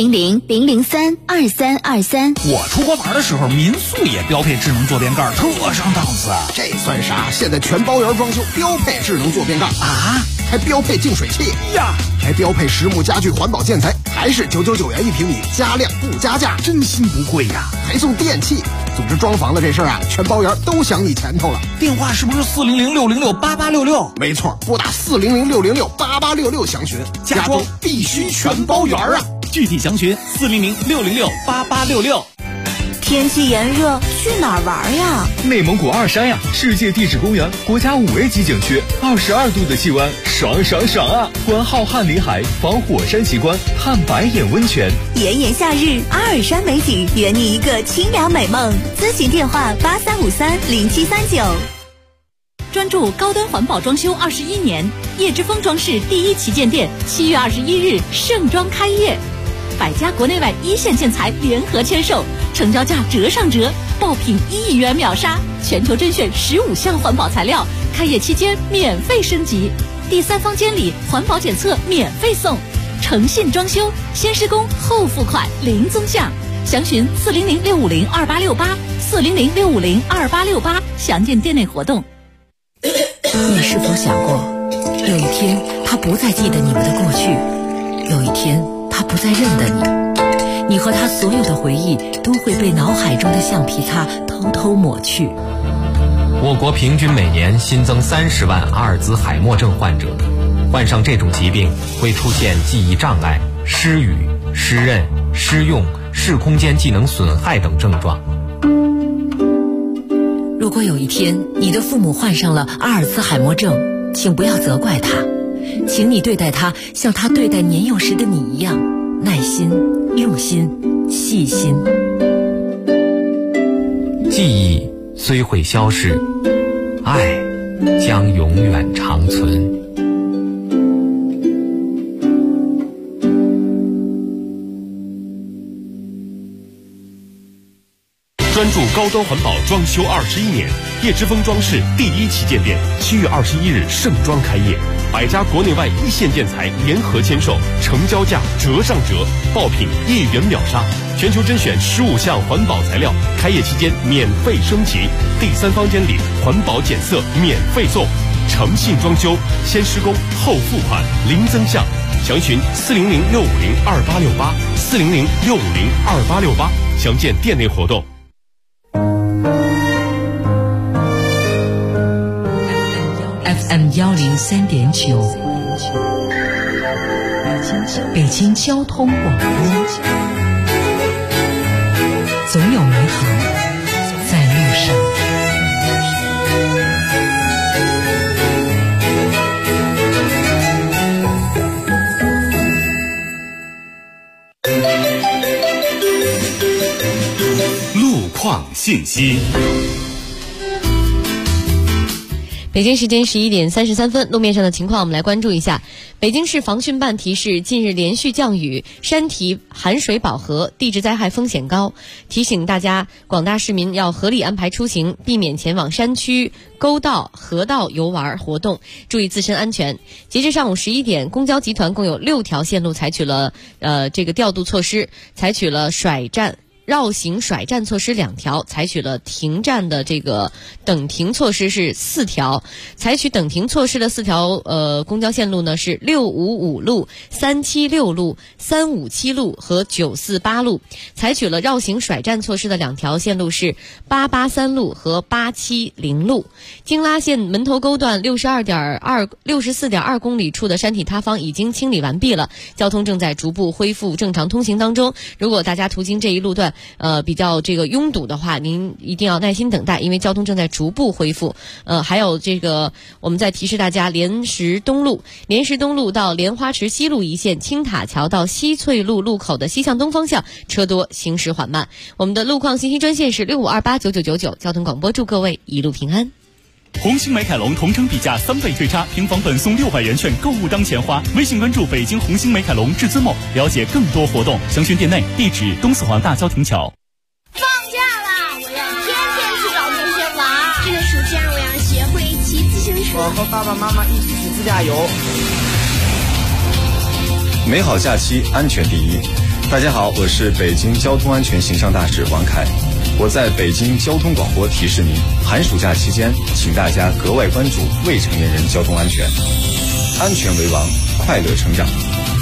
400-003-2323。 我出国玩的时候，民宿也标配智能坐便盖，特上档次。 这算啥？现在全包圆装修标配智能坐便盖啊，还标配净水器呀，还标配实木家具环保建材，还是999元1平米，加量不加价， 真心不贵呀。 还送电器，总之装房子这事儿啊，全包圆都想你前头了。 电话是不是400-606-8866？ 没错，拨打400-606-8866详询。 家装必须全包圆啊！具体详询400-606-8866。 天气炎热，去哪儿玩呀？ 内蒙古二山呀，世界地质公园国家5A 级景区，22度的气温，爽爽爽啊！观浩瀚林海，访火山奇观，探白眼温泉。 炎炎夏日，阿尔山美景，圆你一个清凉美梦。咨询电话83530739。专注高端环保装修21年，叶之峰装饰第一旗舰店7月21日盛装开业，100家国内外一线建材联合签售，成交价折上折，爆品1亿元秒杀，全球甄选15项环保材料，开业期间免费升级，第3方监理环保检测免费送，诚信装修，先施工后付款零增项，详询400-650-2868 400-650-2868，详见店内活动。 你是否想过，有一天他不再记得你们的过去，有一天他不再认得你，你和他所有的回忆都会被脑海中的橡皮擦偷偷抹去。 我国平均每年新增30万阿尔兹海默症患者，患上这种疾病会出现记忆障碍、失语、失认、失用、视空间技能损害等症状。 如果有一天你的父母患上了阿尔兹海默症，请不要责怪他，请你对待他像他对待年幼时的你一样，耐心、用心、细心。 记忆虽会消逝，爱将永远长存。 专注高端环保装修21年，叶之峰装饰第一旗舰店7月21日盛装开业，100家国内外一线建材联合签售，成交价折上折，爆品1亿元秒杀，全球甄选15项环保材料，开业期间免费升级，第3方监理环保检测免费送，诚信装修，先施工后付款零增项，详询400-650-2868 400-650-2868，详见店内活动。 FM 103.9，北京交通广播，总有美好在路上。 路况信息。 北京时间11点33分，路面上的情况我们来关注一下。北京市防汛办提示，近日连续降雨，山体含水饱和，地质灾害风险高，提醒大家广大市民要合理安排出行，避免前往山区、沟道、河道游玩活动，注意自身安全。截至上午11点，公交集团共有6条线路采取了调度措施，采取了绕行甩站措施2条，采取了停站的等停措施是4条。采取等停措施的4条公交线路呢是655路、376路、357路和948路。采取了绕行甩站措施的2条线路是883路和870路。京拉线门头沟段64.2公里处的山体塌方已经清理完毕了，交通正在逐步恢复正常通行当中。如果大家途经这一路段比较拥堵的话，您一定要耐心等待，因为交通正在逐步恢复。还有我们再提示大家，莲石东路到莲花池西路一线青塔桥到西翠路路口的西向东方向车多，行驶缓慢。我们的路况信息专线是65289999，交通广播祝各位一路平安。 红星美凯龙同城比价3倍退差，平房本送600元券，购物当钱花。微信关注北京红星美凯龙至尊某，了解更多活动。详询店内，地址东四环大郊亭桥。 放假啦！我要天天去找同学玩。这个暑假我要学会骑自行车。 我和爸爸妈妈一起去自驾游。 美好假期，安全第一。大家好，我是北京交通安全形象大使王凯。我在北京交通广播提示您，寒暑假期间，请大家格外关注未成年人交通安全，安全为王，快乐成长。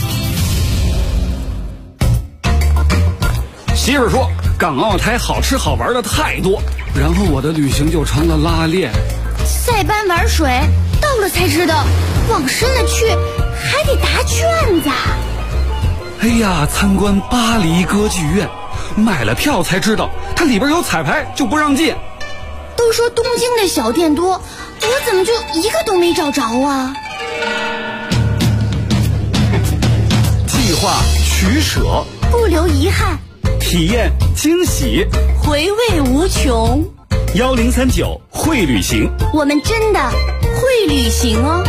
媳妇说，港澳台好吃好玩的太多，然后我的旅行就成了拉练。 塞班玩水，到了才知道，往深了去还得答卷子。 哎呀，参观巴黎歌剧院。买了票才知道，它里边有彩排，就不让进。 都说东京的小店多，我怎么就一个都没找着啊？ 计划取舍， 不留遗憾， 体验惊喜， 回味无穷。 1039会旅行， 我们真的会旅行哦。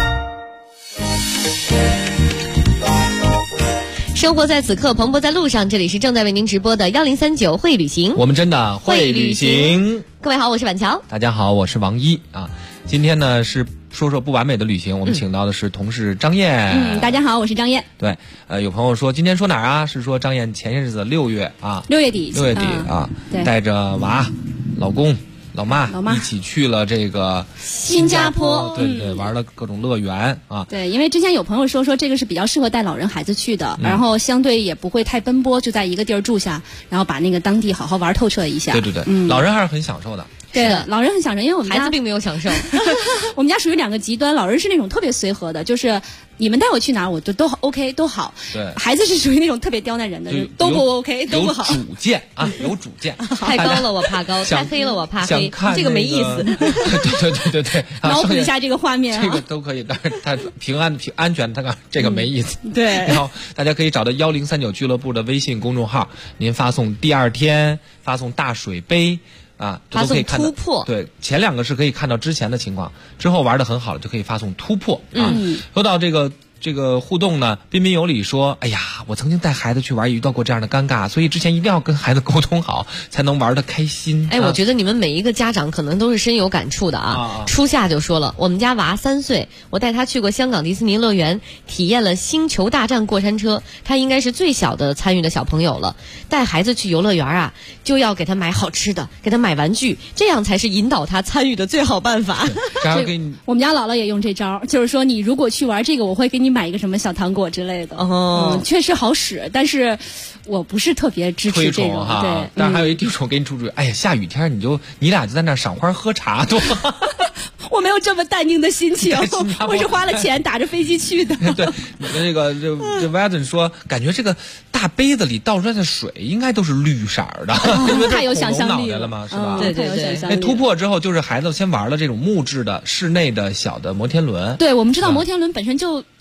生活在此刻，蓬勃在路上。这里是正在为您直播的1039会旅行， 我们真的会旅行。 各位好，我是板桥。 大家好，我是王一啊。今天呢是说说不完美的旅行，我们请到的是同事张燕。 大家好，我是张燕。 对，有朋友说今天说哪儿啊？是说张燕前些日子6月底啊，带着娃、老公、老妈一起去了这个新加坡， 对，玩了各种乐园啊。 对，因为之前有朋友说这个是比较适合带老人孩子去的，然后相对也不会太奔波，就在一个地儿住下，然后把那个当地好好玩透彻一下。 对，老人还是很享受的。 对的，老人很享受，因为我们家孩子并没有享受。 我们家属于2个极端，老人是那种特别随和的，就是你们带我去哪儿我都 OK 都好。 对， 孩子是属于那种特别刁难人的，就都不 OK 都不好。 有主见啊，有主见。 太高了我怕高，太黑了我怕黑，这个没意思。 对。 脑补一下这个画面， 这个都可以，但是他安全，他这个没意思。 对。 然后大家可以找到1039俱乐部的微信公众号，您发送第2天，发送大水杯。这都可以看到突破。 对，前2个是可以看到之前的情况，之后玩得很好了就可以发送突破啊。说到这个互动呢，彬彬有礼说，哎呀，我曾经带孩子去玩，也遇到过这样的尴尬，所以之前一定要跟孩子沟通好，才能玩得开心。 我觉得你们每一个家长可能都是深有感触的啊。初夏就说了，我们家娃3岁，我带他去过香港迪士尼乐园，体验了星球大战过山车，他应该是最小的参与的小朋友了。带孩子去游乐园就要给他买好吃的，给他买玩具，这样才是引导他参与的最好办法。 我们家姥姥也用这招，就是说你如果去玩这个，我会给你买一个什么小糖果之类的。确实好使，但是我不是特别支持这种。对， 但是还有一种给你出主意，哎呀，下雨天你俩就在那赏花喝茶多。 我没有这么淡定的心情，我是花了钱打着飞机去的。 对，这 Watson 说，感觉这个大杯子里倒出来的水应该都是绿色的， 太有想象力了嘛，是吧？ 对，太有想象力。 那突破之后，就是孩子先玩了这种木质的室内的小的摩天轮。 对，我们知道摩天轮本身就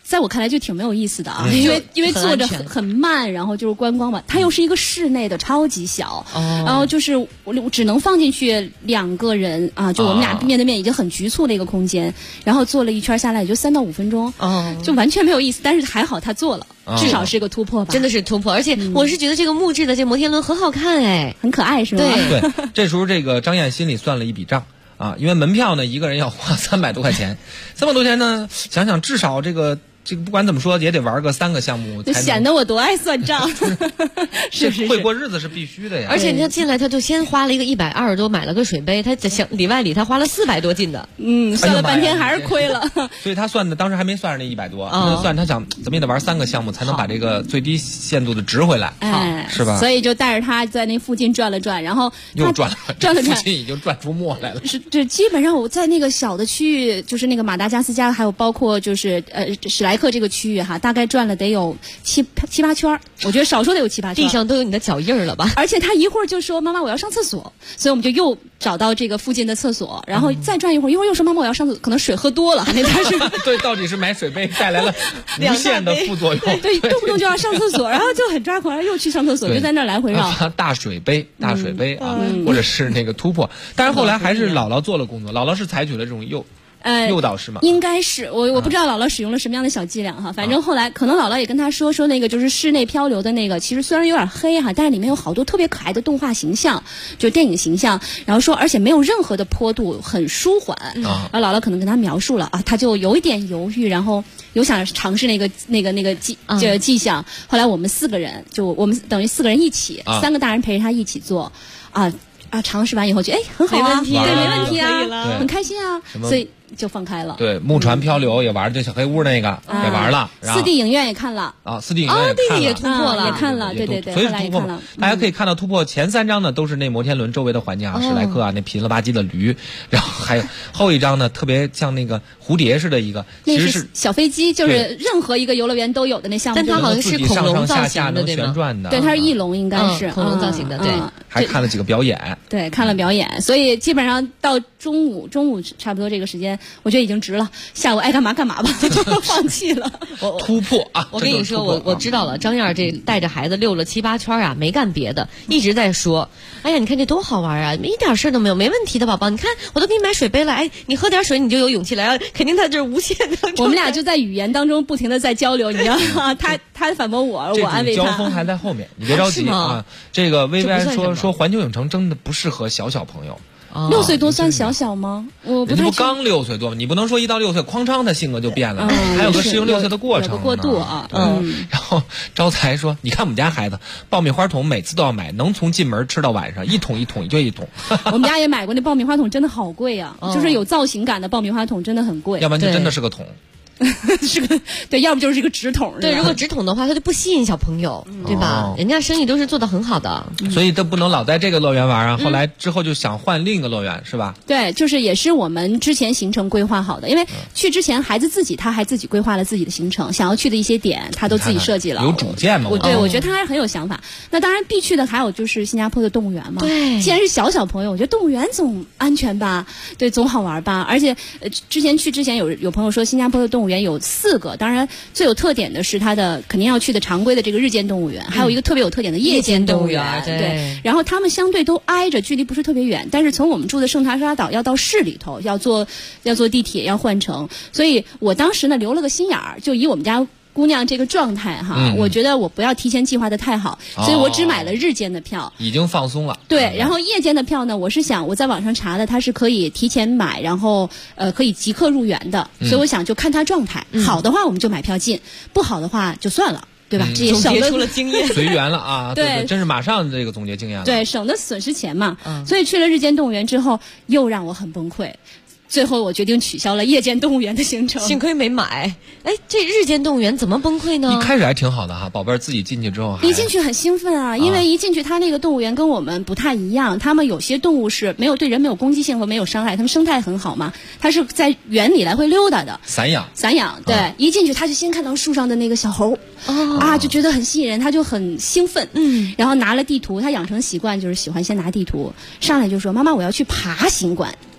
在我看来就挺没有意思的啊，因为坐着很慢，然后就是观光嘛，它又是一个室内的，超级小，然后就是我只能放进去2个人啊，就我们俩面对面，已经很局促的一个空间，然后坐了一圈下来也就3到5分钟，就完全没有意思。但是还好他做了，至少是个突破吧， 真的是突破。而且我是觉得这个木质的这摩天轮很好看哎， 很可爱是吗？ 对，这时候这个张燕心里算了一笔账。啊，因为门票呢，一个人要花300多块钱，300多钱呢，想想至少这个不管怎么说也得玩个3个项目， 就显得我多爱算账。是会过日子是必须的呀。 而且他进来他就先花了一个120多买了个水杯，他里外里他花了400多进的， 算了半天还是亏了。 所以他算的当时还没算上那100多，算他想怎么也得玩3个项目才能把这个最低限度的值回来，是吧？ 所以就带着他在那附近转了转，然后又转了附近已经转出沫来了。 是，这基本上我在那个小的区域，就是那个马达加斯加，还有包括就是史莱克这个区域哈，大概转了得有7、8圈，我觉得少说得有7、8圈， 地上都有你的脚印了吧？ 而且他一会儿就说妈妈我要上厕所，所以我们就又找到这个附近的厕所，然后再转一会儿又说妈妈我要上厕所，可能水喝多了，那他是对，到底是买水杯带来了无限的副作用， 对，动不动就要上厕所，然后就很抓狂，又去上厕所，就在那儿来回绕。 大水杯啊，或者是那个突破，但是后来还是姥姥做了工作，姥姥是采取了这种诱导是吗？ 应该是我不知道姥姥使用了什么样的小伎俩哈，反正后来可能姥姥也跟他说那个就是室内漂流的那个，其实虽然有点黑哈，但是里面有好多特别可爱的动画形象，就电影形象，然后说而且没有任何的坡度，很舒缓。然后姥姥可能跟他描述了啊，他就有一点犹豫，然后有想尝试那个迹象。后来我们4个人，就我们等于4个人一起，3个大人陪着他一起做尝试完以后觉得很好啊，对，没问题啊，很开心啊，所以就放开了。 对，木船漂流也玩，就小黑屋那个也玩了 ，4D 影院也看了啊，4D 影院也看了， 也突破了，也看了，对， 所以突破了。大家可以看到突破前3张呢都是那摩天轮周围的环境啊，史莱克啊，那贫了吧唧的驴，然后还有后一张呢特别像那个蝴蝶似的一个，其实是小飞机，就是任何一个游乐园都有的那项目， 但它好像是恐龙造型的， 能旋转的， 对，它是翼龙，应该是恐龙造型的，对， 还看了几个表演， 对，看了表演，所以基本上到中午差不多这个时间，我觉得已经值了，下午爱干嘛干嘛吧，就放弃了。 突破啊！ 我跟你说，我知道了，张燕这带着孩子溜了7、8圈啊，没干别的，一直在说，哎呀，你看这多好玩啊，一点事都没有，没问题的，宝宝，你看我都给你买水杯了，哎，你喝点水你就有勇气了，肯定他就是无限的。 我们俩就在语言当中不停的在交流，你知道吗？他反驳我，我安慰他。 交锋还在后面，你别着急啊。这个薇薇安说环球影城真的不适合小朋友。 6岁多算小吗？我不太。 你不刚6岁多吗？你不能说1到6岁，哐当他性格就变了，还有个适应6岁的过程， 有个过渡啊。 然后招财说：“你看我们家孩子，爆米花桶每次都要买，能从进门吃到晚上，一桶就一桶。” 我们家也买过那爆米花桶，真的好贵啊！就是有造型感的爆米花桶真的很贵， 要不然就真的是个桶。 是个对，要不就是一个纸筒。 对，如果纸筒的话，它就不吸引小朋友，对吧？人家生意都是做得很好的， 所以都不能老在这个乐园玩啊。后来之后就想换另一个乐园，是吧？ 对，就是也是我们之前行程规划好的，因为去之前孩子他还自己规划了自己的行程，想要去的一些点他都自己设计了， 有主见嘛。 对，我觉得他还是很有想法。那当然必去的还有就是新加坡的动物园嘛。 对， 既然是小朋友，我觉得动物园总安全吧，对，总好玩吧。而且之前有朋友说新加坡的动物园有4个。当然，最有特点的是它的肯定要去的常规的这个日间动物园，还有一个特别有特点的夜间动物园。对，然后他们相对都挨着，距离不是特别远。但是从我们住的圣塔莎岛要到市里头，要坐地铁，要换乘。所以我当时呢留了个心眼儿，就以我们家姑娘这个状态哈，我觉得我不要提前计划的太好，所以我只买了日间的票， 已经放松了。 对，然后夜间的票呢，我是想我在网上查的，它是可以提前买，然后可以即刻入园的，所以我想就看它状态，好的话我们就买票进，不好的话就算了。对吧？这也省出了经验， 随缘了啊！ 对， 真是马上这个总结经验了。 对，省得损失钱嘛。所以去了日间动物园之后，又让我很崩溃。最后我决定取消了夜间动物园的行程， 幸亏没买。哎，这日间动物园怎么崩溃呢？ 一开始还挺好的哈，宝贝儿自己进去之后， 一进去很兴奋啊，因为一进去它那个动物园跟我们不太一样，他们有些动物是对人没有攻击性和没有伤害，他们生态很好嘛，它是在园里来回溜达的， 散养， 对，一进去他就先看到树上的那个小猴，就觉得很吸引人，他就很兴奋，然后拿了地图，他养成习惯就是喜欢先拿地图，上来就说妈妈我要去爬行馆。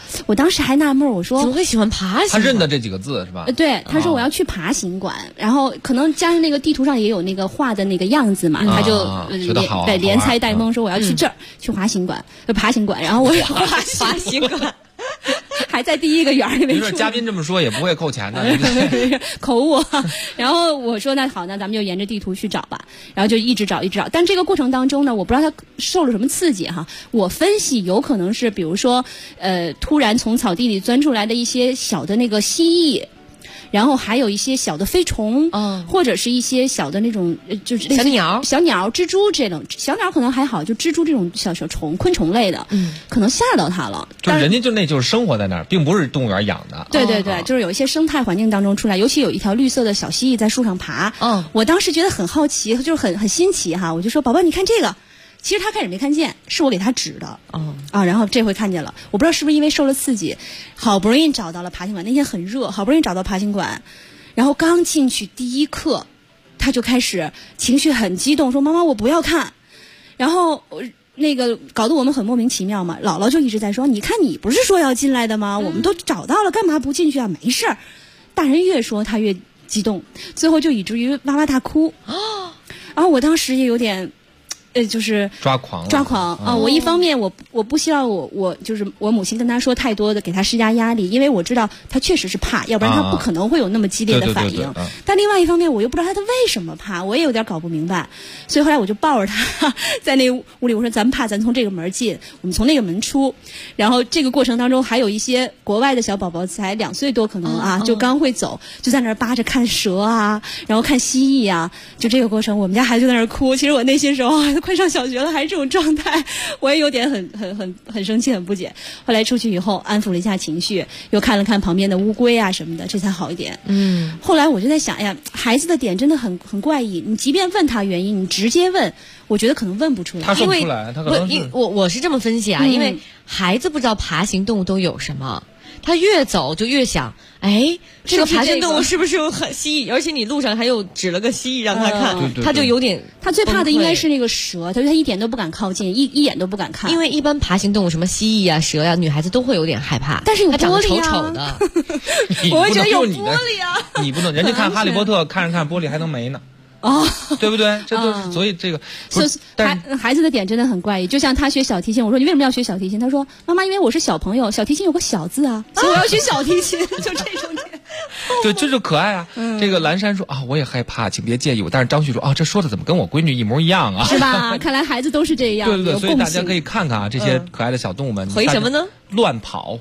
我当时还纳闷，我说怎么会喜欢爬行？ 他认得这几个字是吧？ 对，他说我要去爬行馆，然后可能加上那个地图上也有那个画的那个样子嘛，他就连猜带蒙说我要去这儿去爬行馆，爬行馆，然后我爬行馆。 还在第一个园里面。 没准嘉宾这么说也不会扣钱的， 口误。然后我说那好，那咱们就沿着地图去找吧。然后就一直找。但这个过程当中呢，我不知道他受了什么刺激哈。我分析有可能是比如说突然从草地里钻出来的一些小的那个蜥蜴。然后还有一些小的飞虫，或者是一些小的那种就是小鸟、 蜘蛛这种。小鸟可能还好，就蜘蛛这种小虫、昆虫类的，可能吓到它了。 就是人家就是生活在那儿，并不是动物园养的。 对，就是有一些生态环境当中出来，尤其有一条绿色的小蜥蜴在树上爬。我当时觉得很好奇，就是很新奇哈，我就说宝宝你看这个。其实他开始没看见，是我给他指的。然后这回看见了。我不知道是不是因为受了刺激，好不容易找到了爬行馆。那天很热，好不容易找到爬行馆，然后刚进去第一课，他就开始情绪很激动，说妈妈我不要看。然后那个搞得我们很莫名其妙嘛。姥姥就一直在说，你看你不是说要进来的吗？我们都找到了，干嘛不进去啊？没事儿。大人越说他越激动，最后就以至于哇哇大哭。然后我当时也有点。就是抓狂啊！我一方面我不希望我就是我母亲跟他说太多的给他施加压力，因为我知道他确实是怕，要不然他不可能会有那么激烈的反应。但另外一方面我又不知道他为什么怕，我也有点搞不明白。所以后来我就抱着他在那屋里，我说咱们怕咱从这个门进，我们从那个门出。然后这个过程当中还有一些国外的小宝宝才2岁多可能就刚会走，就在那儿扒着看蛇啊，然后看蜥蜴啊。就这个过程我们家孩子就在那儿哭。其实我内心时候快上小学了还是这种状态，我也有点很生气很不解。后来出去以后安抚了一下情绪，又看了看旁边的乌龟啊什么的，这才好一点。后来我就在想，哎呀，孩子的点真的很怪异。你即便问他原因，你直接问，我觉得可能问不出来。 他说不出来，他可能是我是这么分析啊，因为孩子不知道爬行动物都有什么。他越走就越想，这个爬行动物是不是有蜥蜴？而且你路上还有指了个蜥蜴让他看，他就有点。 他最怕的应该是那个蛇，他一点都不敢靠近，一眼都不敢看。 因为一般爬行动物什么蜥蜴啊、蛇呀，女孩子都会有点害怕。 但是有玻璃啊， 它长得丑丑的， 我会觉得有玻璃啊。 你不能，人家看哈利波特看着看玻璃还能没呢。对不对？这就是所以这个， 孩子的点真的很怪异。就像他学小提琴，我说你为什么要学小提琴？他说妈妈，因为我是小朋友，小提琴有个小字啊，所以我要学小提琴。就这种点， 对，这就可爱啊。这个蓝山说我也害怕，请别介意我。但是张旭说这说的怎么跟我闺女一模一样啊？ 是吧？看来孩子都是这样。 对，所以大家可以看看这些可爱的小动物们回什么呢？ 乱跑。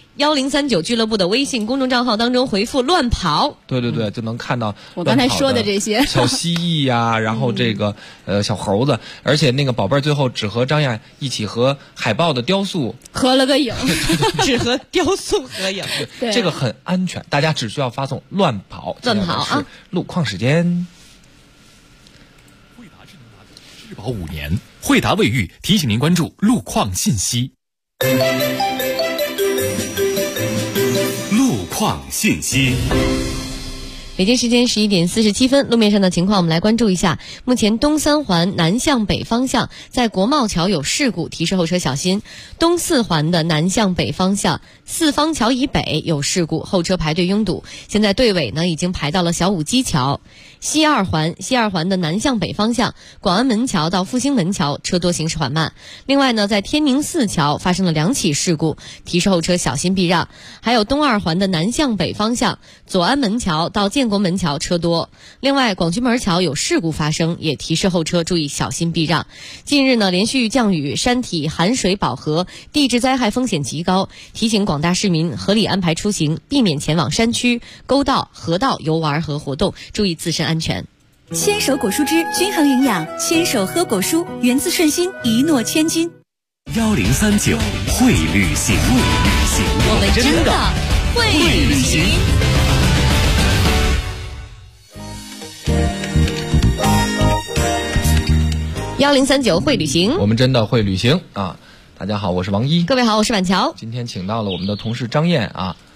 1039俱乐部的微信公众账号当中回复乱跑， 对，就能看到我刚才说的这些小蜥蜴呀，然后这个小猴子，而且那个宝贝儿最后只和张亚一起和海豹的雕塑合了个影， 只和雕塑合影， 对，这个很安全，大家只需要发送乱跑啊！ 路况时间。 惠达智能达质保5年，惠达卫浴提醒您关注路况信息。路况信息。 北京时间11点47分，路面上的情况我们来关注一下。目前东三环南向北方向在国贸桥有事故，提示后车小心。东四环的南向北方向四方桥以北有事故，后车排队拥堵，现在队尾呢已经排到了小武基桥。西二环的南向北方向广安门桥到复兴门桥车多行驶缓慢。另外呢，在天宁寺桥发生了2起事故，提示后车小心避让。还有东二环的南向北方向左安门桥到建国门桥车多。另外广渠门桥有事故发生，也提示后车注意小心避让。近日呢，连续降雨，山体含水饱和，地质灾害风险极高，提醒广大市民合理安排出行，避免前往山区、沟道、河道游玩和活动，注意自身安全。 牵手果蔬汁均衡营养，牵手喝果蔬，源自顺心，一诺千金。 1039会旅行， 我们真的会旅行。1039会旅行， 我们真的会旅行啊！大家好，我是王一。 各位好，我是婉乔。 今天请到了我们的同事张燕啊，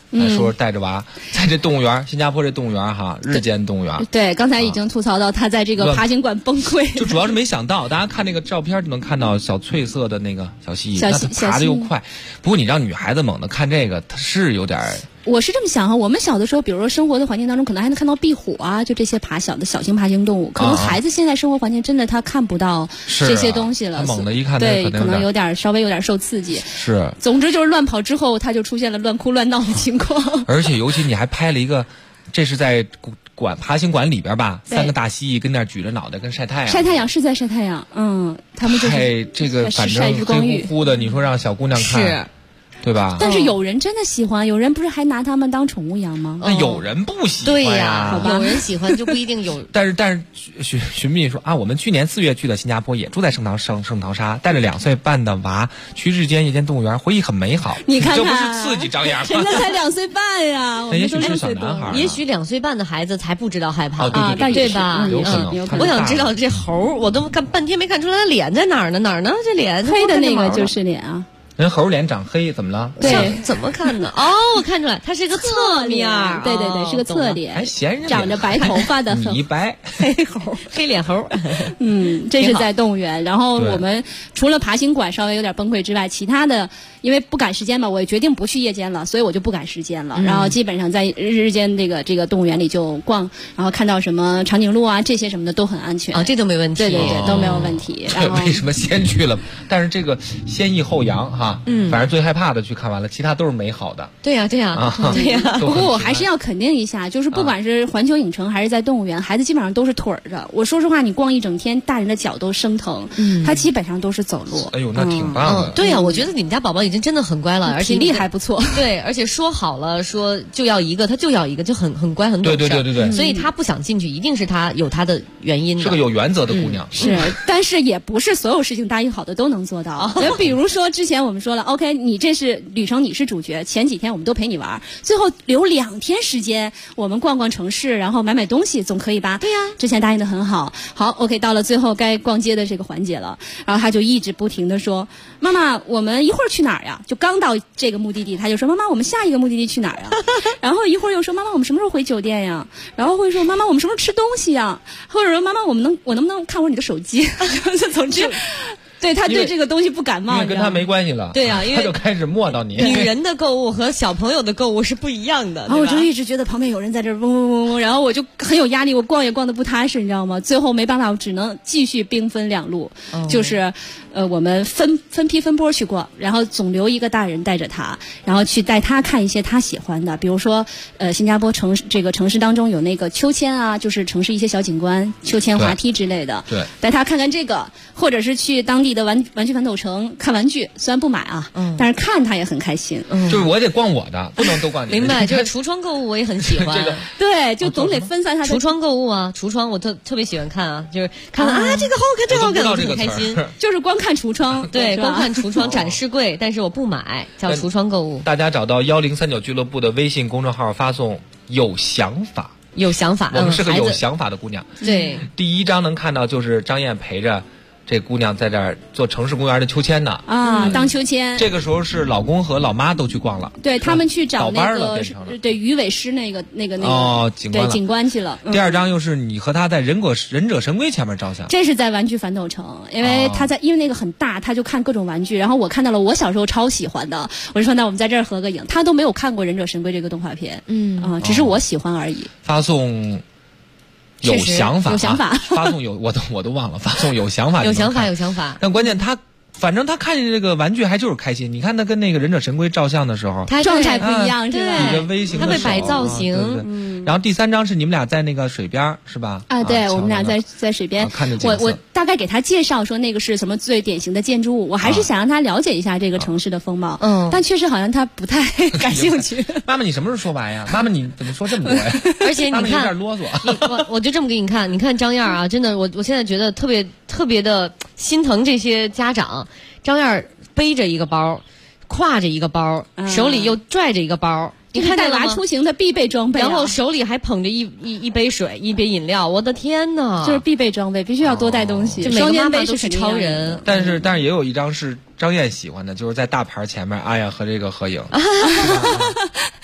来说带着娃在这动物园，新加坡这动物园哈，日间动物园。 对，刚才已经吐槽到他在这个爬行馆崩溃， 就主要是没想到，大家看那个照片就能看到小翠色的那个小蜥蜴，那它爬得又快。不过你让女孩子猛的看这个，它是有点。 我是这么想哈，我们小的时候，比如说生活的环境当中，可能还能看到壁虎啊，就这些小型爬行动物。可能孩子现在生活环境真的他看不到这些东西了， 他猛的一看， 对，可能稍微有点受刺激。 是， 总之就是乱跑之后，他就出现了乱哭乱闹的情况。 而且尤其你还拍了一个，这是在爬行馆里边吧，3个大蜥蜴跟那儿举着脑袋跟晒太阳。 晒太阳是在晒太阳，他们就是这个反正黑乎乎的，你说让小姑娘看。是。对吧？ 但是有人真的喜欢，有人不是还拿他们当宠物养吗？ 那有人不喜欢对呀，有人喜欢就不一定有。 但是寻觅说啊，我们去年4月去的新加坡，也住在圣淘沙，带着2岁半的娃去日间夜间动物园，回忆很美好。 你看看， 这不是刺激张扬吗？ 人家才2岁半呀， 那也许是小男孩， 也许2岁半的孩子才不知道害怕啊， 对吧？ 有可能。 我想知道这猴，我都看半天没看出来他脸在哪儿呢？哪儿呢？这脸黑的那个就是脸啊。 人猴脸长黑，怎么了？ 对， 怎么看呢？哦，我看出来，它是个侧面， 对，是个侧脸， 还嫌人长着白头发的米白黑猴， 黑脸猴。 这是在动物园。然后我们除了爬行馆稍微有点崩溃之外，其他的因为不赶时间嘛，我也决定不去夜间了，所以我就不赶时间了。然后基本上在日间这个动物园里就逛，然后看到什么长颈鹿啊这些什么的都很安全啊，这都没问题。 对，都没有问题。然后为什么先去了？但是这个先抑后扬哈。反正最害怕的去看完了，其他都是美好的。 对呀。 不过我还是要肯定一下，就是不管是环球影城还是在动物园，孩子基本上都是腿着。我说实话，你逛一整天，大人的脚都生疼，他基本上都是走路。 哎呦，那挺棒的。 对呀，我觉得你们家宝宝已经真的很乖了，而且体力还不错。 对，而且说好了说就要一个，他就要一个，就很乖很懂事。 对。 所以他不想进去，一定是他有他的原因的。 是个有原则的姑娘。 是，但是也不是所有事情答应好的都能做到。比如说之前我们说了 ，OK， 你这是旅程，你是主角，前几天我们都陪你玩，最后留2天时间，我们逛逛城市，然后买东西，总可以吧？ 对呀， 之前答应的很好。好 ，OK， 到了最后该逛街的这个环节了，然后他就一直不停的说：“妈妈，我们一会儿去哪儿呀？”就刚到这个目的地，他就说：“妈妈，我们下一个目的地去哪儿呀？”然后一会儿又说：“妈妈，我们什么时候回酒店呀？”然后会说：“妈妈，我们什么时候吃东西呀？”或者说：“妈妈，我能不能看会儿你的手机？”总之。对他对这个东西不感冒， 因为跟他没关系了。 对呀，因为他就开始磨到你。 女人的购物和小朋友的购物是不一样的。 然后我就一直觉得旁边有人在这嗡嗡嗡嗡，然后我就很有压力，我逛也逛得不踏实，你知道吗？最后没办法，我只能继续兵分2路，就是我们分批分波去逛，然后总留一个大人带着他，然后去带他看一些他喜欢的，比如说新加坡城市当中有那个秋千啊，就是城市一些小景观，秋千滑梯之类的， 对， 带他看看这个，或者是去当地的玩具反斗城看玩具，虽然不买啊，但是看他也很开心。 就是我得逛我的，不能都逛你的。 明白，就是橱窗购物我也很喜欢。 这个对，就总得分散他的橱窗购物啊，橱窗我特别喜欢看啊，就是看啊这个好看，这个好看，我很开心。 就是光看橱窗， 对，光看橱窗展示柜，但是我不买，叫橱窗购物。 大家找到1039俱乐部的微信公众号，发送有想法。 有想法， 我们是个有想法的姑娘。 对， 第1章能看到就是张燕陪着这姑娘在这儿做城市公园的秋千呢啊，当秋千。 这个时候是老公和老妈都去逛了， 对他们去找那个对鱼尾狮那个哦景观去了。 第2章又是你和他在忍者神龟前面照相， 这是在玩具反斗城，因为因为那个很大，他就看各种玩具，然后我看到了我小时候超喜欢的，我就说那我们在这儿合个影。他都没有看过忍者神龟这个动画片，只是我喜欢而已。 发送。有想法，发送我都忘了，发送有想法， 有想法。 但关键反正他看见这个玩具还就是开心。你看他跟那个忍者神龟照相的时候， 他状态不一样，是吧？ 比着微型的手， 他会摆造型。 然后第3章是你们俩在那个水边，是吧？ 啊，对，我们俩在水边。 看着景色。 我大概给他介绍说那个是什么最典型的建筑物，我还是想让他了解一下这个城市的风貌。但确实好像他不太感兴趣。 妈妈，你什么时候说完呀？妈妈，你怎么说这么多呀？ 而且你看， 有点啰嗦。 我就这么给你看，你看张燕啊，真的，我现在觉得特别的心疼这些家长。张燕背着一个包，挎着一个包，手里又拽着一个包，你看带娃出行的必备装备， 然后手里还捧着一杯水，一杯饮料，我的天哪！ 就是必备装备，必须要多带东西。 就每个妈妈都是超人。 但是也有一张是张燕喜欢的，就是在大牌前面，阿雅和这个合影。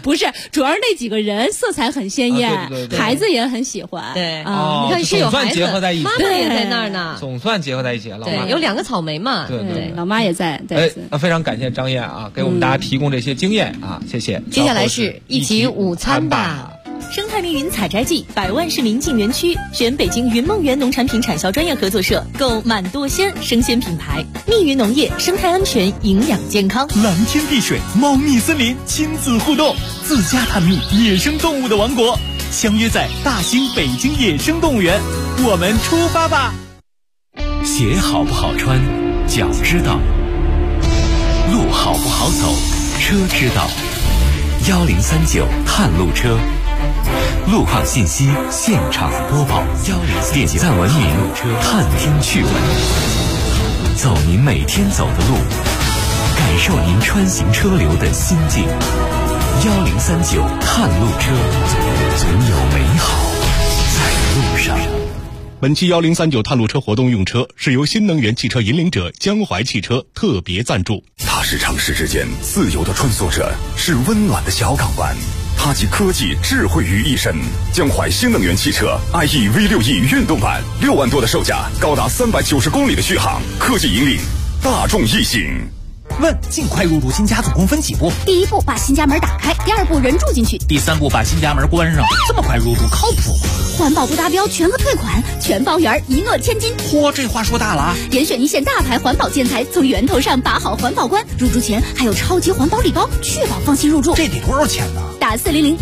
不是，主要是那几个人色彩很鲜艳，孩子也很喜欢。 对啊， 你看是有孩子， 妈妈也在那儿呢， 总算结合在一起了。 对，有2个草莓嘛。 对，老妈也在。对， 非常感谢张燕啊，给我们大家提供这些经验啊，谢谢。 接下来是一起午餐吧。 生态密云采摘季，100万市民进园区，选北京云梦园农产品产销专业合作社，购满多鲜生鲜品牌。密云农业，生态安全，营养健康。 蓝天碧水，猫蜜森林，亲子互动，自家探秘野生动物的王国，相约在大兴北京野生动物园，我们出发吧！ 鞋好不好穿，脚知道；路好不好走，车知道。1039探路车，路况信息现场播报。点赞文明，探听趣闻，走您每天走的路，感受您穿行车流的心境。1039探路车，总有美好在路上。 本期1039探路车活动用车是由新能源汽车引领者江淮汽车特别赞助。 它是城市之间自由的穿梭者，是温暖的小港湾。它集科技智慧于一身。江淮新能源汽车 IE V6E 运动版，6万多的售价，高达390公里的续航，科技引领大众异性。 问：尽快入驻新家总共分几步？ 第1步把新家门打开，第2步人住进去， 第3步把新家门关上。这么快入驻靠谱吗？ 环保不达标全额退款，全包圆，一诺千金。 嚯，这话说大了啊！ 严选一线大牌环保建材，从源头上把好环保关。入驻前还有超级环保礼包，确保放心入住。 这得多少钱呢？ 打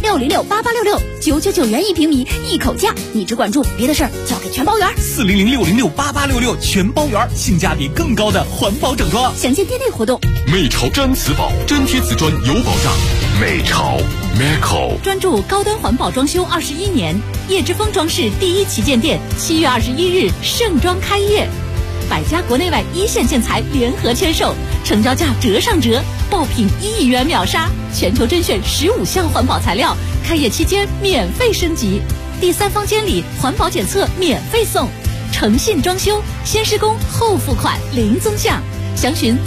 400-606-8866，999元1平米，一口价。你只管住，别的事儿交给全包圆。 400-606-8866，全包圆，性价比更高的环保整装。 详见店内活动。 美潮毡瓷宝，粘贴瓷砖有保障。美潮 Meco 专注高端环保装修21年，叶之峰装饰第1旗舰店7月21日盛装开业，100家国内外1线建材联合签售，成交价折上折，爆品1亿元秒杀，全球甄选15项环保材料，开业期间免费升级，第3方监理环保检测免费送，诚信装修，先施工后付款零增项。详询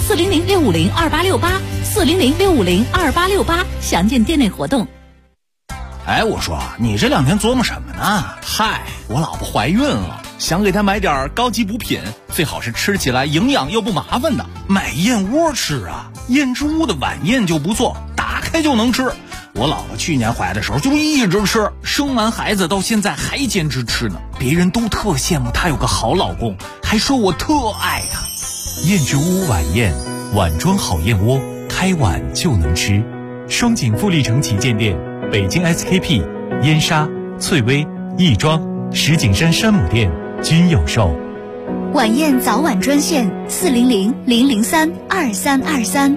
400-650-2868，400-650-2868，详见店内活动。 哎，我说你这2天琢磨什么呢？嗨，我老婆怀孕了，想给她买点高级补品，最好是吃起来营养又不麻烦的。买燕窝吃啊，燕之屋的晚宴就不错，打开就能吃。我老婆去年怀的时候就一直吃，生完孩子到现在还坚持吃呢。别人都特羡慕她有个好老公，还说我特爱她。 燕之屋晚宴，碗装好燕窝，开碗就能吃。双井富力城旗舰店，北京 SKP、燕莎、翠微、亦庄、石景山山姆店均有售。 晚宴早晚专线400-003-2323。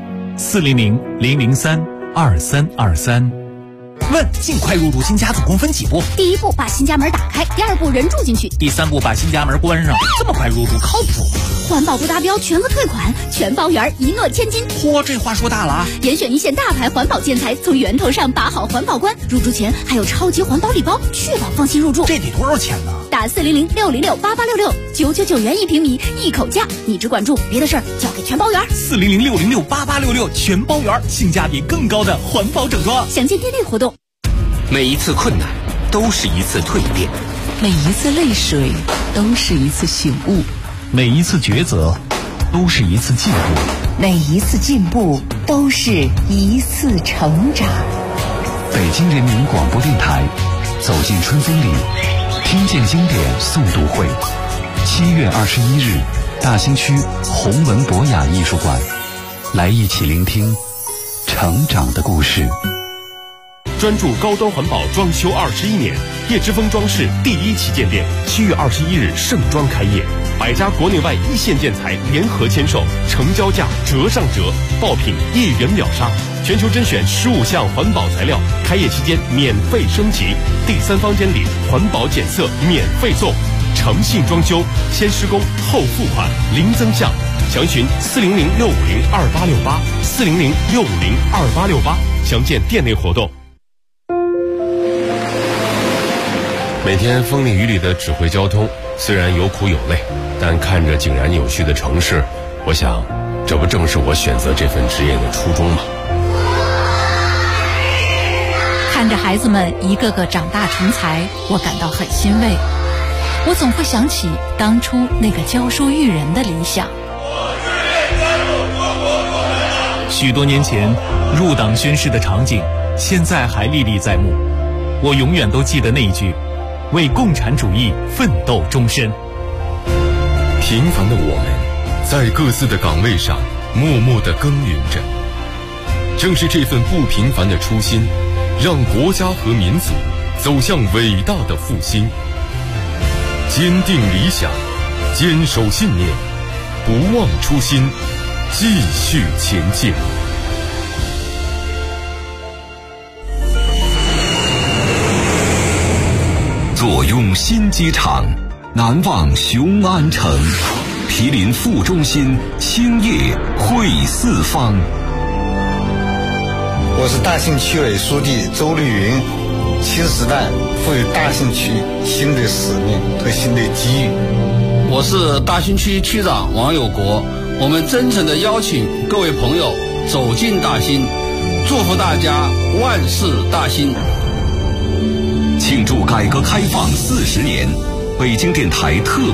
400-003-2323。 问：尽快入驻新家总共分几步？ 第1步把新家门打开，第2步人住进去， 第3步把新家门关上。这么快入驻靠谱吗？ 环保不达标全额退款，全包圆，一诺千金。 嚯，这话说大了啊！ 严选一线大牌环保建材，从源头上把好环保关。入驻前还有超级环保礼包，确保放心入住。 这得多少钱呢？ 打400-606-8866，999元1平米，一口价。你只管住，别的事儿交给全包圆。 400-606-8866，全包圆，性价比更高的环保整装。 详见店内活动。 每一次困难都是一次蜕变， 每一次泪水都是一次醒悟， 每一次抉择都是一次进步， 每一次进步都是一次成长。 北京人民广播电台，走进春风里，听见经典诵读会，7月21日，大兴区弘文博雅艺术馆，来一起聆听成长的故事。 专注高端环保装修21年，叶之峰装饰第1旗舰店7月21日盛装开业，100家国内外1线建材联合签售，成交价折上折，爆品1亿元秒杀，全球甄选15项环保材料，开业期间免费升级，第3方监理环保检测免费送，诚信装修，先施工后付款零增项。详询400-650-2868，400-650-2868，详见店内活动。每天风里雨里的指挥交通，虽然有苦有累，但看着井然有序的城市，我想，这不正是我选择这份职业的初衷吗？ 看着孩子们一个个长大成才，我感到很欣慰。我总会想起当初那个教书育人的理想。 许多年前入党宣誓的场景，现在还历历在目。我永远都记得那一句：为共产主义奋斗终身。 平凡的我们，在各自的岗位上默默地耕耘着。正是这份不平凡的初心，让国家和民族走向伟大的复兴。坚定理想，坚守信念，不忘初心，继续前进。 坐拥新机场，难忘雄安城。毗邻副中心，兴业汇四方。 我是大兴区委书记周丽云。新时代赋予大兴区新的使命和新的机遇。 我是大兴区区长王有国。我们真诚地邀请各位朋友走进大兴，祝福大家万事大兴。 庆祝改革开放40年，北京电台特